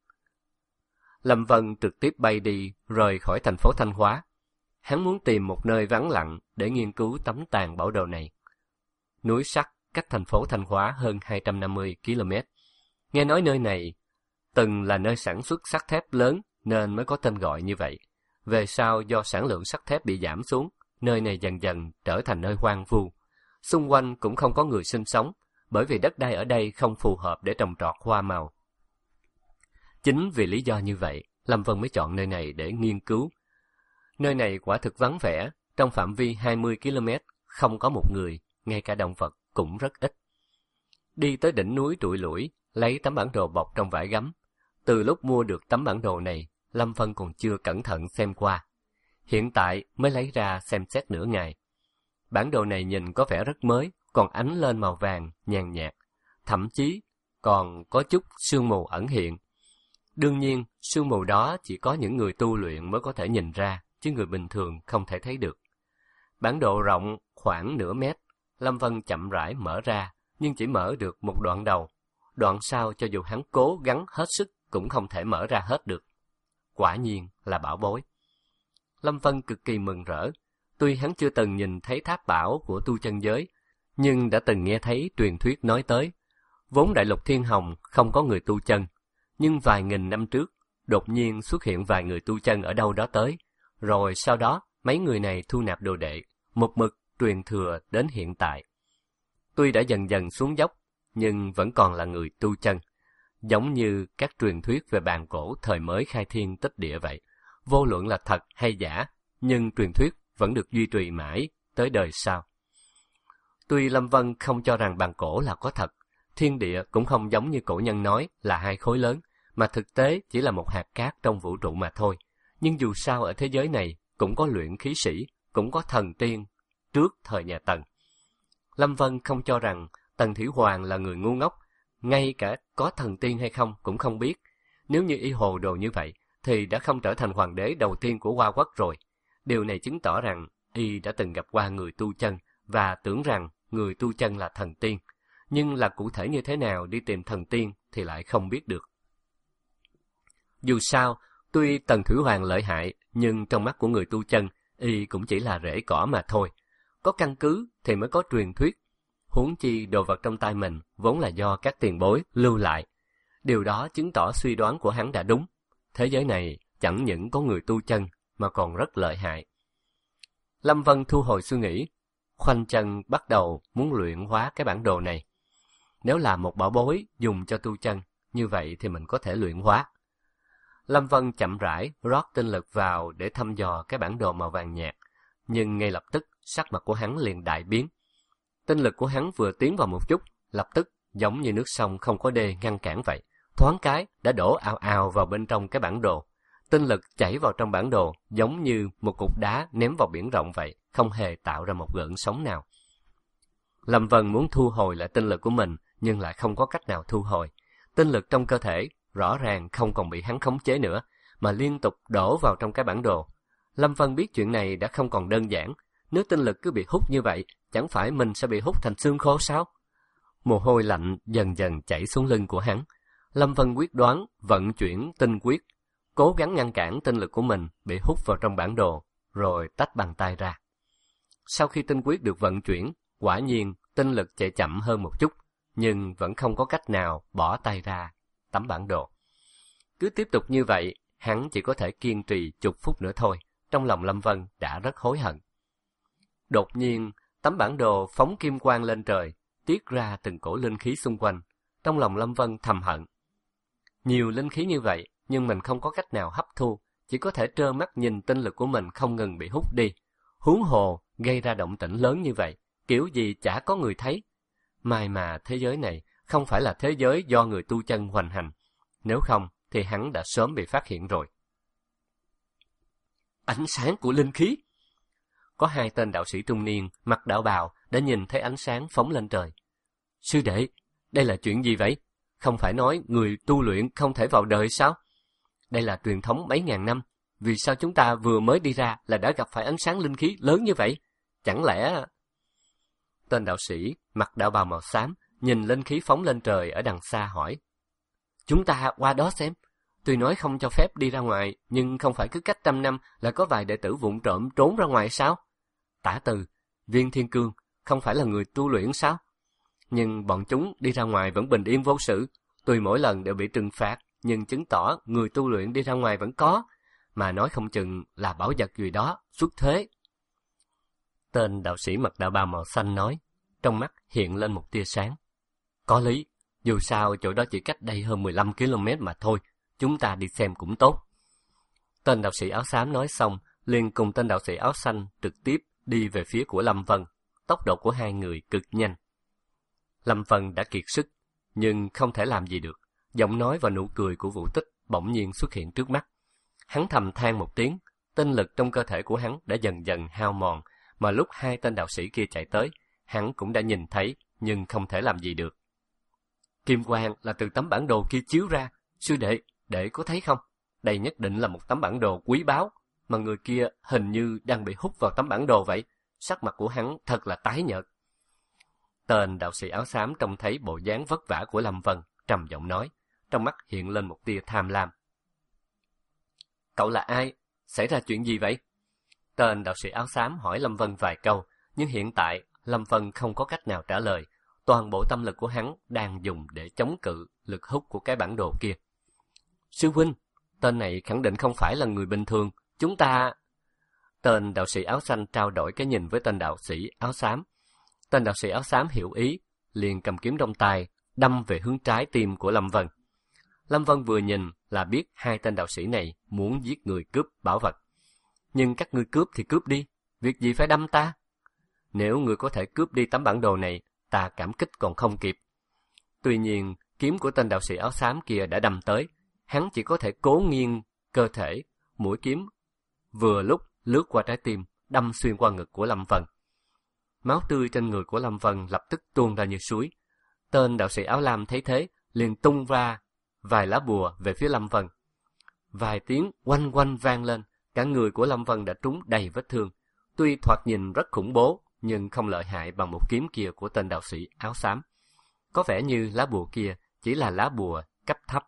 Lâm Vân trực tiếp bay đi, rời khỏi thành phố Thanh Hóa. Hắn muốn tìm một nơi vắng lặng để nghiên cứu tấm tàn bảo đồ này. Núi sắt cách thành phố Thanh Hóa hơn hai trăm năm mươi ki lô mét. Nghe nói nơi này từng là nơi sản xuất sắt thép lớn nên mới có tên gọi như vậy. Về sau do sản lượng sắt thép bị giảm xuống, nơi này dần dần trở thành nơi hoang vu. Xung quanh cũng không có người sinh sống, bởi vì đất đai ở đây không phù hợp để trồng trọt hoa màu. Chính vì lý do như vậy, Lâm Vân mới chọn nơi này để nghiên cứu. Nơi này quả thực vắng vẻ, trong phạm vi hai mươi ki lô mét, không có một người, ngay cả động vật cũng rất ít. Đi tới đỉnh núi trụi lủi, lấy tấm bản đồ bọc trong vải gấm. Từ lúc mua được tấm bản đồ này, Lâm Vân còn chưa cẩn thận xem qua. Hiện tại mới lấy ra xem xét nửa ngày. Bản đồ này nhìn có vẻ rất mới, còn ánh lên màu vàng, nhàn nhạt. Thậm chí còn có chút sương mù ẩn hiện. Đương nhiên, sương mù đó chỉ có những người tu luyện mới có thể nhìn ra, chứ người bình thường không thể thấy được. Bản đồ rộng khoảng nửa mét, Lâm Vân chậm rãi mở ra, nhưng chỉ mở được một đoạn đầu. Đoạn sau cho dù hắn cố gắng hết sức cũng không thể mở ra hết được. Quả nhiên là bảo bối. Lâm Vân cực kỳ mừng rỡ. Tuy hắn chưa từng nhìn thấy tháp bảo của tu chân giới, nhưng đã từng nghe thấy truyền thuyết nói tới. Vốn đại lục Thiên Hồng không có người tu chân, nhưng vài nghìn năm trước, đột nhiên xuất hiện vài người tu chân ở đâu đó tới. Rồi sau đó, mấy người này thu nạp đồ đệ, một mực truyền thừa đến hiện tại. Tuy đã dần dần xuống dốc, nhưng vẫn còn là người tu chân. Giống như các truyền thuyết về bàn cổ thời mới khai thiên tích địa vậy. Vô luận là thật hay giả, nhưng truyền thuyết vẫn được duy trì mãi tới đời sau. Tuy Lâm Vân không cho rằng bàn cổ là có thật, thiên địa cũng không giống như cổ nhân nói là hai khối lớn, mà thực tế chỉ là một hạt cát trong vũ trụ mà thôi. Nhưng dù sao ở thế giới này cũng có luyện khí sĩ, cũng có thần tiên trước thời nhà Tần. Lâm Vân không cho rằng Tần Thủy Hoàng là người ngu ngốc, ngay cả có thần tiên hay không cũng không biết. Nếu như y hồ đồ như vậy, thì đã không trở thành hoàng đế đầu tiên của Hoa Quốc rồi. Điều này chứng tỏ rằng y đã từng gặp qua người tu chân và tưởng rằng người tu chân là thần tiên. Nhưng là cụ thể như thế nào đi tìm thần tiên thì lại không biết được. Dù sao, tuy Tần Thủy Hoàng lợi hại, nhưng trong mắt của người tu chân, y cũng chỉ là rễ cỏ mà thôi. Có căn cứ thì mới có truyền thuyết. Huống chi đồ vật trong tay mình vốn là do các tiền bối lưu lại. Điều đó chứng tỏ suy đoán của hắn đã đúng. Thế giới này chẳng những có người tu chân mà còn rất lợi hại. Lâm Vân thu hồi suy nghĩ, khoanh chân bắt đầu muốn luyện hóa cái bản đồ này. Nếu là một bảo bối dùng cho tu chân, như vậy thì mình có thể luyện hóa. Lâm Vân chậm rãi rót tinh lực vào để thăm dò cái bản đồ màu vàng nhạt, nhưng ngay lập tức sắc mặt của hắn liền đại biến. Tinh lực của hắn vừa tiến vào một chút, lập tức giống như nước sông không có đê ngăn cản vậy, thoáng cái đã đổ ào ào vào bên trong cái bản đồ. Tinh lực chảy vào trong bản đồ giống như một cục đá ném vào biển rộng vậy, không hề tạo ra một gợn sóng nào. Lâm Vân muốn thu hồi lại tinh lực của mình, nhưng lại không có cách nào thu hồi. Tinh lực trong cơ thể rõ ràng không còn bị hắn khống chế nữa, mà liên tục đổ vào trong cái bản đồ. Lâm Vân biết chuyện này đã không còn đơn giản. Nếu tinh lực cứ bị hút như vậy, chẳng phải mình sẽ bị hút thành xương khô sao? Mồ hôi lạnh dần dần chảy xuống lưng của hắn. Lâm Vân quyết đoán vận chuyển tinh quyết, cố gắng ngăn cản tinh lực của mình bị hút vào trong bản đồ, rồi tách bàn tay ra. Sau khi tinh quyết được vận chuyển, quả nhiên tinh lực chạy chậm hơn một chút, nhưng vẫn không có cách nào bỏ tay ra tấm bản đồ. Cứ tiếp tục như vậy, hắn chỉ có thể kiên trì chục phút nữa thôi. Trong lòng Lâm Vân đã rất hối hận. Đột nhiên, tấm bản đồ phóng kim quang lên trời, tiết ra từng cổ linh khí xung quanh. Trong lòng Lâm Vân thầm hận. Nhiều linh khí như vậy, nhưng mình không có cách nào hấp thu, chỉ có thể trơ mắt nhìn tinh lực của mình không ngừng bị hút đi. Huống hồ gây ra động tĩnh lớn như vậy, kiểu gì chả có người thấy. May mà thế giới này không phải là thế giới do người tu chân hoành hành, nếu không thì hắn đã sớm bị phát hiện rồi. Ánh sáng của linh khí. Có hai tên đạo sĩ trung niên mặc đạo bào đã nhìn thấy ánh sáng phóng lên trời. Sư đệ, đây là chuyện gì vậy? Không phải nói người tu luyện không thể vào đời sao? Đây là truyền thống mấy ngàn năm, vì sao chúng ta vừa mới đi ra là đã gặp phải ánh sáng linh khí lớn như vậy? chẳng lẽ... Tên đạo sĩ mặc đạo bào màu xám, nhìn lên khí phóng lên trời ở đằng xa hỏi. Chúng ta qua đó xem. Tuy nói không cho phép đi ra ngoài, nhưng không phải cứ cách trăm năm là có vài đệ tử vụng trộm trốn ra ngoài sao? Tả Từ, Viên Thiên Cương, không phải là người tu luyện sao? Nhưng bọn chúng đi ra ngoài vẫn bình yên vô sự. Tuy mỗi lần đều bị trừng phạt, nhưng chứng tỏ người tu luyện đi ra ngoài vẫn có. Mà nói không chừng là bảo vật gì đó, xuất thế. Tên đạo sĩ mặc đạo bào màu xanh nói, trong mắt hiện lên một tia sáng. Có lý, dù sao chỗ đó chỉ cách đây hơn mười lăm ki lô mét mà thôi, chúng ta đi xem cũng tốt. Tên đạo sĩ áo xám nói xong, liền cùng tên đạo sĩ áo xanh trực tiếp đi về phía của Lâm Vân. Tốc độ của hai người cực nhanh. Lâm Vân đã kiệt sức, nhưng không thể làm gì được. Giọng nói và nụ cười của Vũ Tích bỗng nhiên xuất hiện trước mắt. Hắn thầm than một tiếng, tinh lực trong cơ thể của hắn đã dần dần hao mòn, mà lúc hai tên đạo sĩ kia chạy tới, hắn cũng đã nhìn thấy, nhưng không thể làm gì được. Kim quang là từ tấm bản đồ kia chiếu ra. Sư đệ, đệ có thấy không? Đây nhất định là một tấm bản đồ quý báu, mà người kia hình như đang bị hút vào tấm bản đồ vậy. Sắc mặt của hắn thật là tái nhợt. Tên đạo sĩ áo xám trông thấy bộ dáng vất vả của Lâm Vân, trầm giọng nói, trong mắt hiện lên một tia tham lam. Cậu là ai? Xảy ra chuyện gì vậy? Tên đạo sĩ áo xám hỏi Lâm Vân vài câu, nhưng hiện tại Lâm Vân không có cách nào trả lời. Toàn bộ tâm lực của hắn đang dùng để chống cự lực hút của cái bản đồ kia. Sư huynh, tên này khẳng định không phải là người bình thường. Chúng ta... Tên đạo sĩ áo xanh trao đổi cái nhìn với tên đạo sĩ áo xám. Tên đạo sĩ áo xám hiểu ý, liền cầm kiếm trong tay, đâm về hướng trái tim của Lâm Vân. Lâm Vân vừa nhìn là biết hai tên đạo sĩ này muốn giết người cướp bảo vật. Nhưng các ngươi cướp thì cướp đi, việc gì phải đâm ta? Nếu ngươi có thể cướp đi tấm bản đồ này, ta cảm kích còn không kịp. Tuy nhiên, kiếm của tên đạo sĩ áo xám kia đã đâm tới, hắn chỉ có thể cố nghiêng cơ thể, mũi kiếm vừa lúc lướt qua trái tim, đâm xuyên qua ngực của Lâm Vân. Máu tươi trên người của Lâm Vân lập tức tuôn ra như suối. Tên đạo sĩ áo lam thấy thế, liền tung ra vài lá bùa về phía Lâm Vân. Vài tiếng oanh oanh vang lên, cả người của Lâm Vân đã trúng đầy vết thương. Tuy thoạt nhìn rất khủng bố, nhưng không lợi hại bằng một kiếm kia của tên đạo sĩ áo xám. Có vẻ như lá bùa kia chỉ là lá bùa cấp thấp.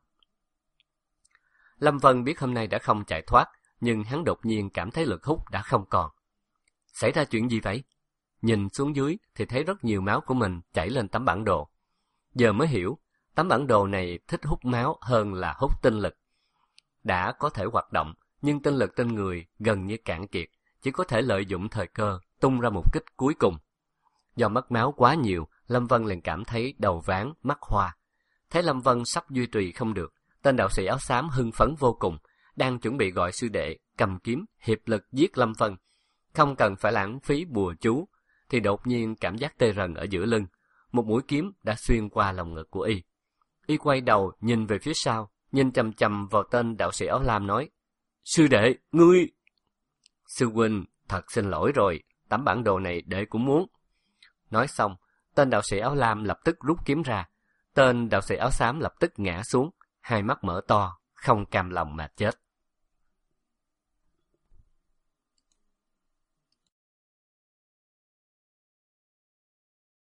Lâm Vân biết hôm nay đã không chạy thoát, nhưng hắn đột nhiên cảm thấy lực hút đã không còn. Xảy ra chuyện gì vậy? Nhìn xuống dưới thì thấy rất nhiều máu của mình chảy lên tấm bản đồ. Giờ mới hiểu, tấm bản đồ này thích hút máu hơn là hút tinh lực. Đã có thể hoạt động, nhưng tinh lực trên người gần như cạn kiệt, chỉ có thể lợi dụng thời cơ tung ra một kích cuối cùng. Do mất máu quá nhiều, Lâm Vân liền cảm thấy đầu váng, mắt hoa. Thấy Lâm Vân sắp duy trì không được, tên đạo sĩ áo xám hưng phấn vô cùng, đang chuẩn bị gọi sư đệ cầm kiếm hiệp lực giết Lâm Vân. Không cần phải lãng phí bùa chú, thì đột nhiên cảm giác tê rần ở giữa lưng. Một mũi kiếm đã xuyên qua lòng ngực của y. Y quay đầu nhìn về phía sau, nhìn chằm chằm vào tên đạo sĩ áo lam nói, sư đệ, ngươi... Sư huynh, thật xin lỗi rồi, tấm bản đồ này đệ cũng muốn. Nói xong, tên đạo sĩ áo lam lập tức rút kiếm ra. Tên đạo sĩ áo xám lập tức ngã xuống, hai mắt mở to, không cam lòng mà chết.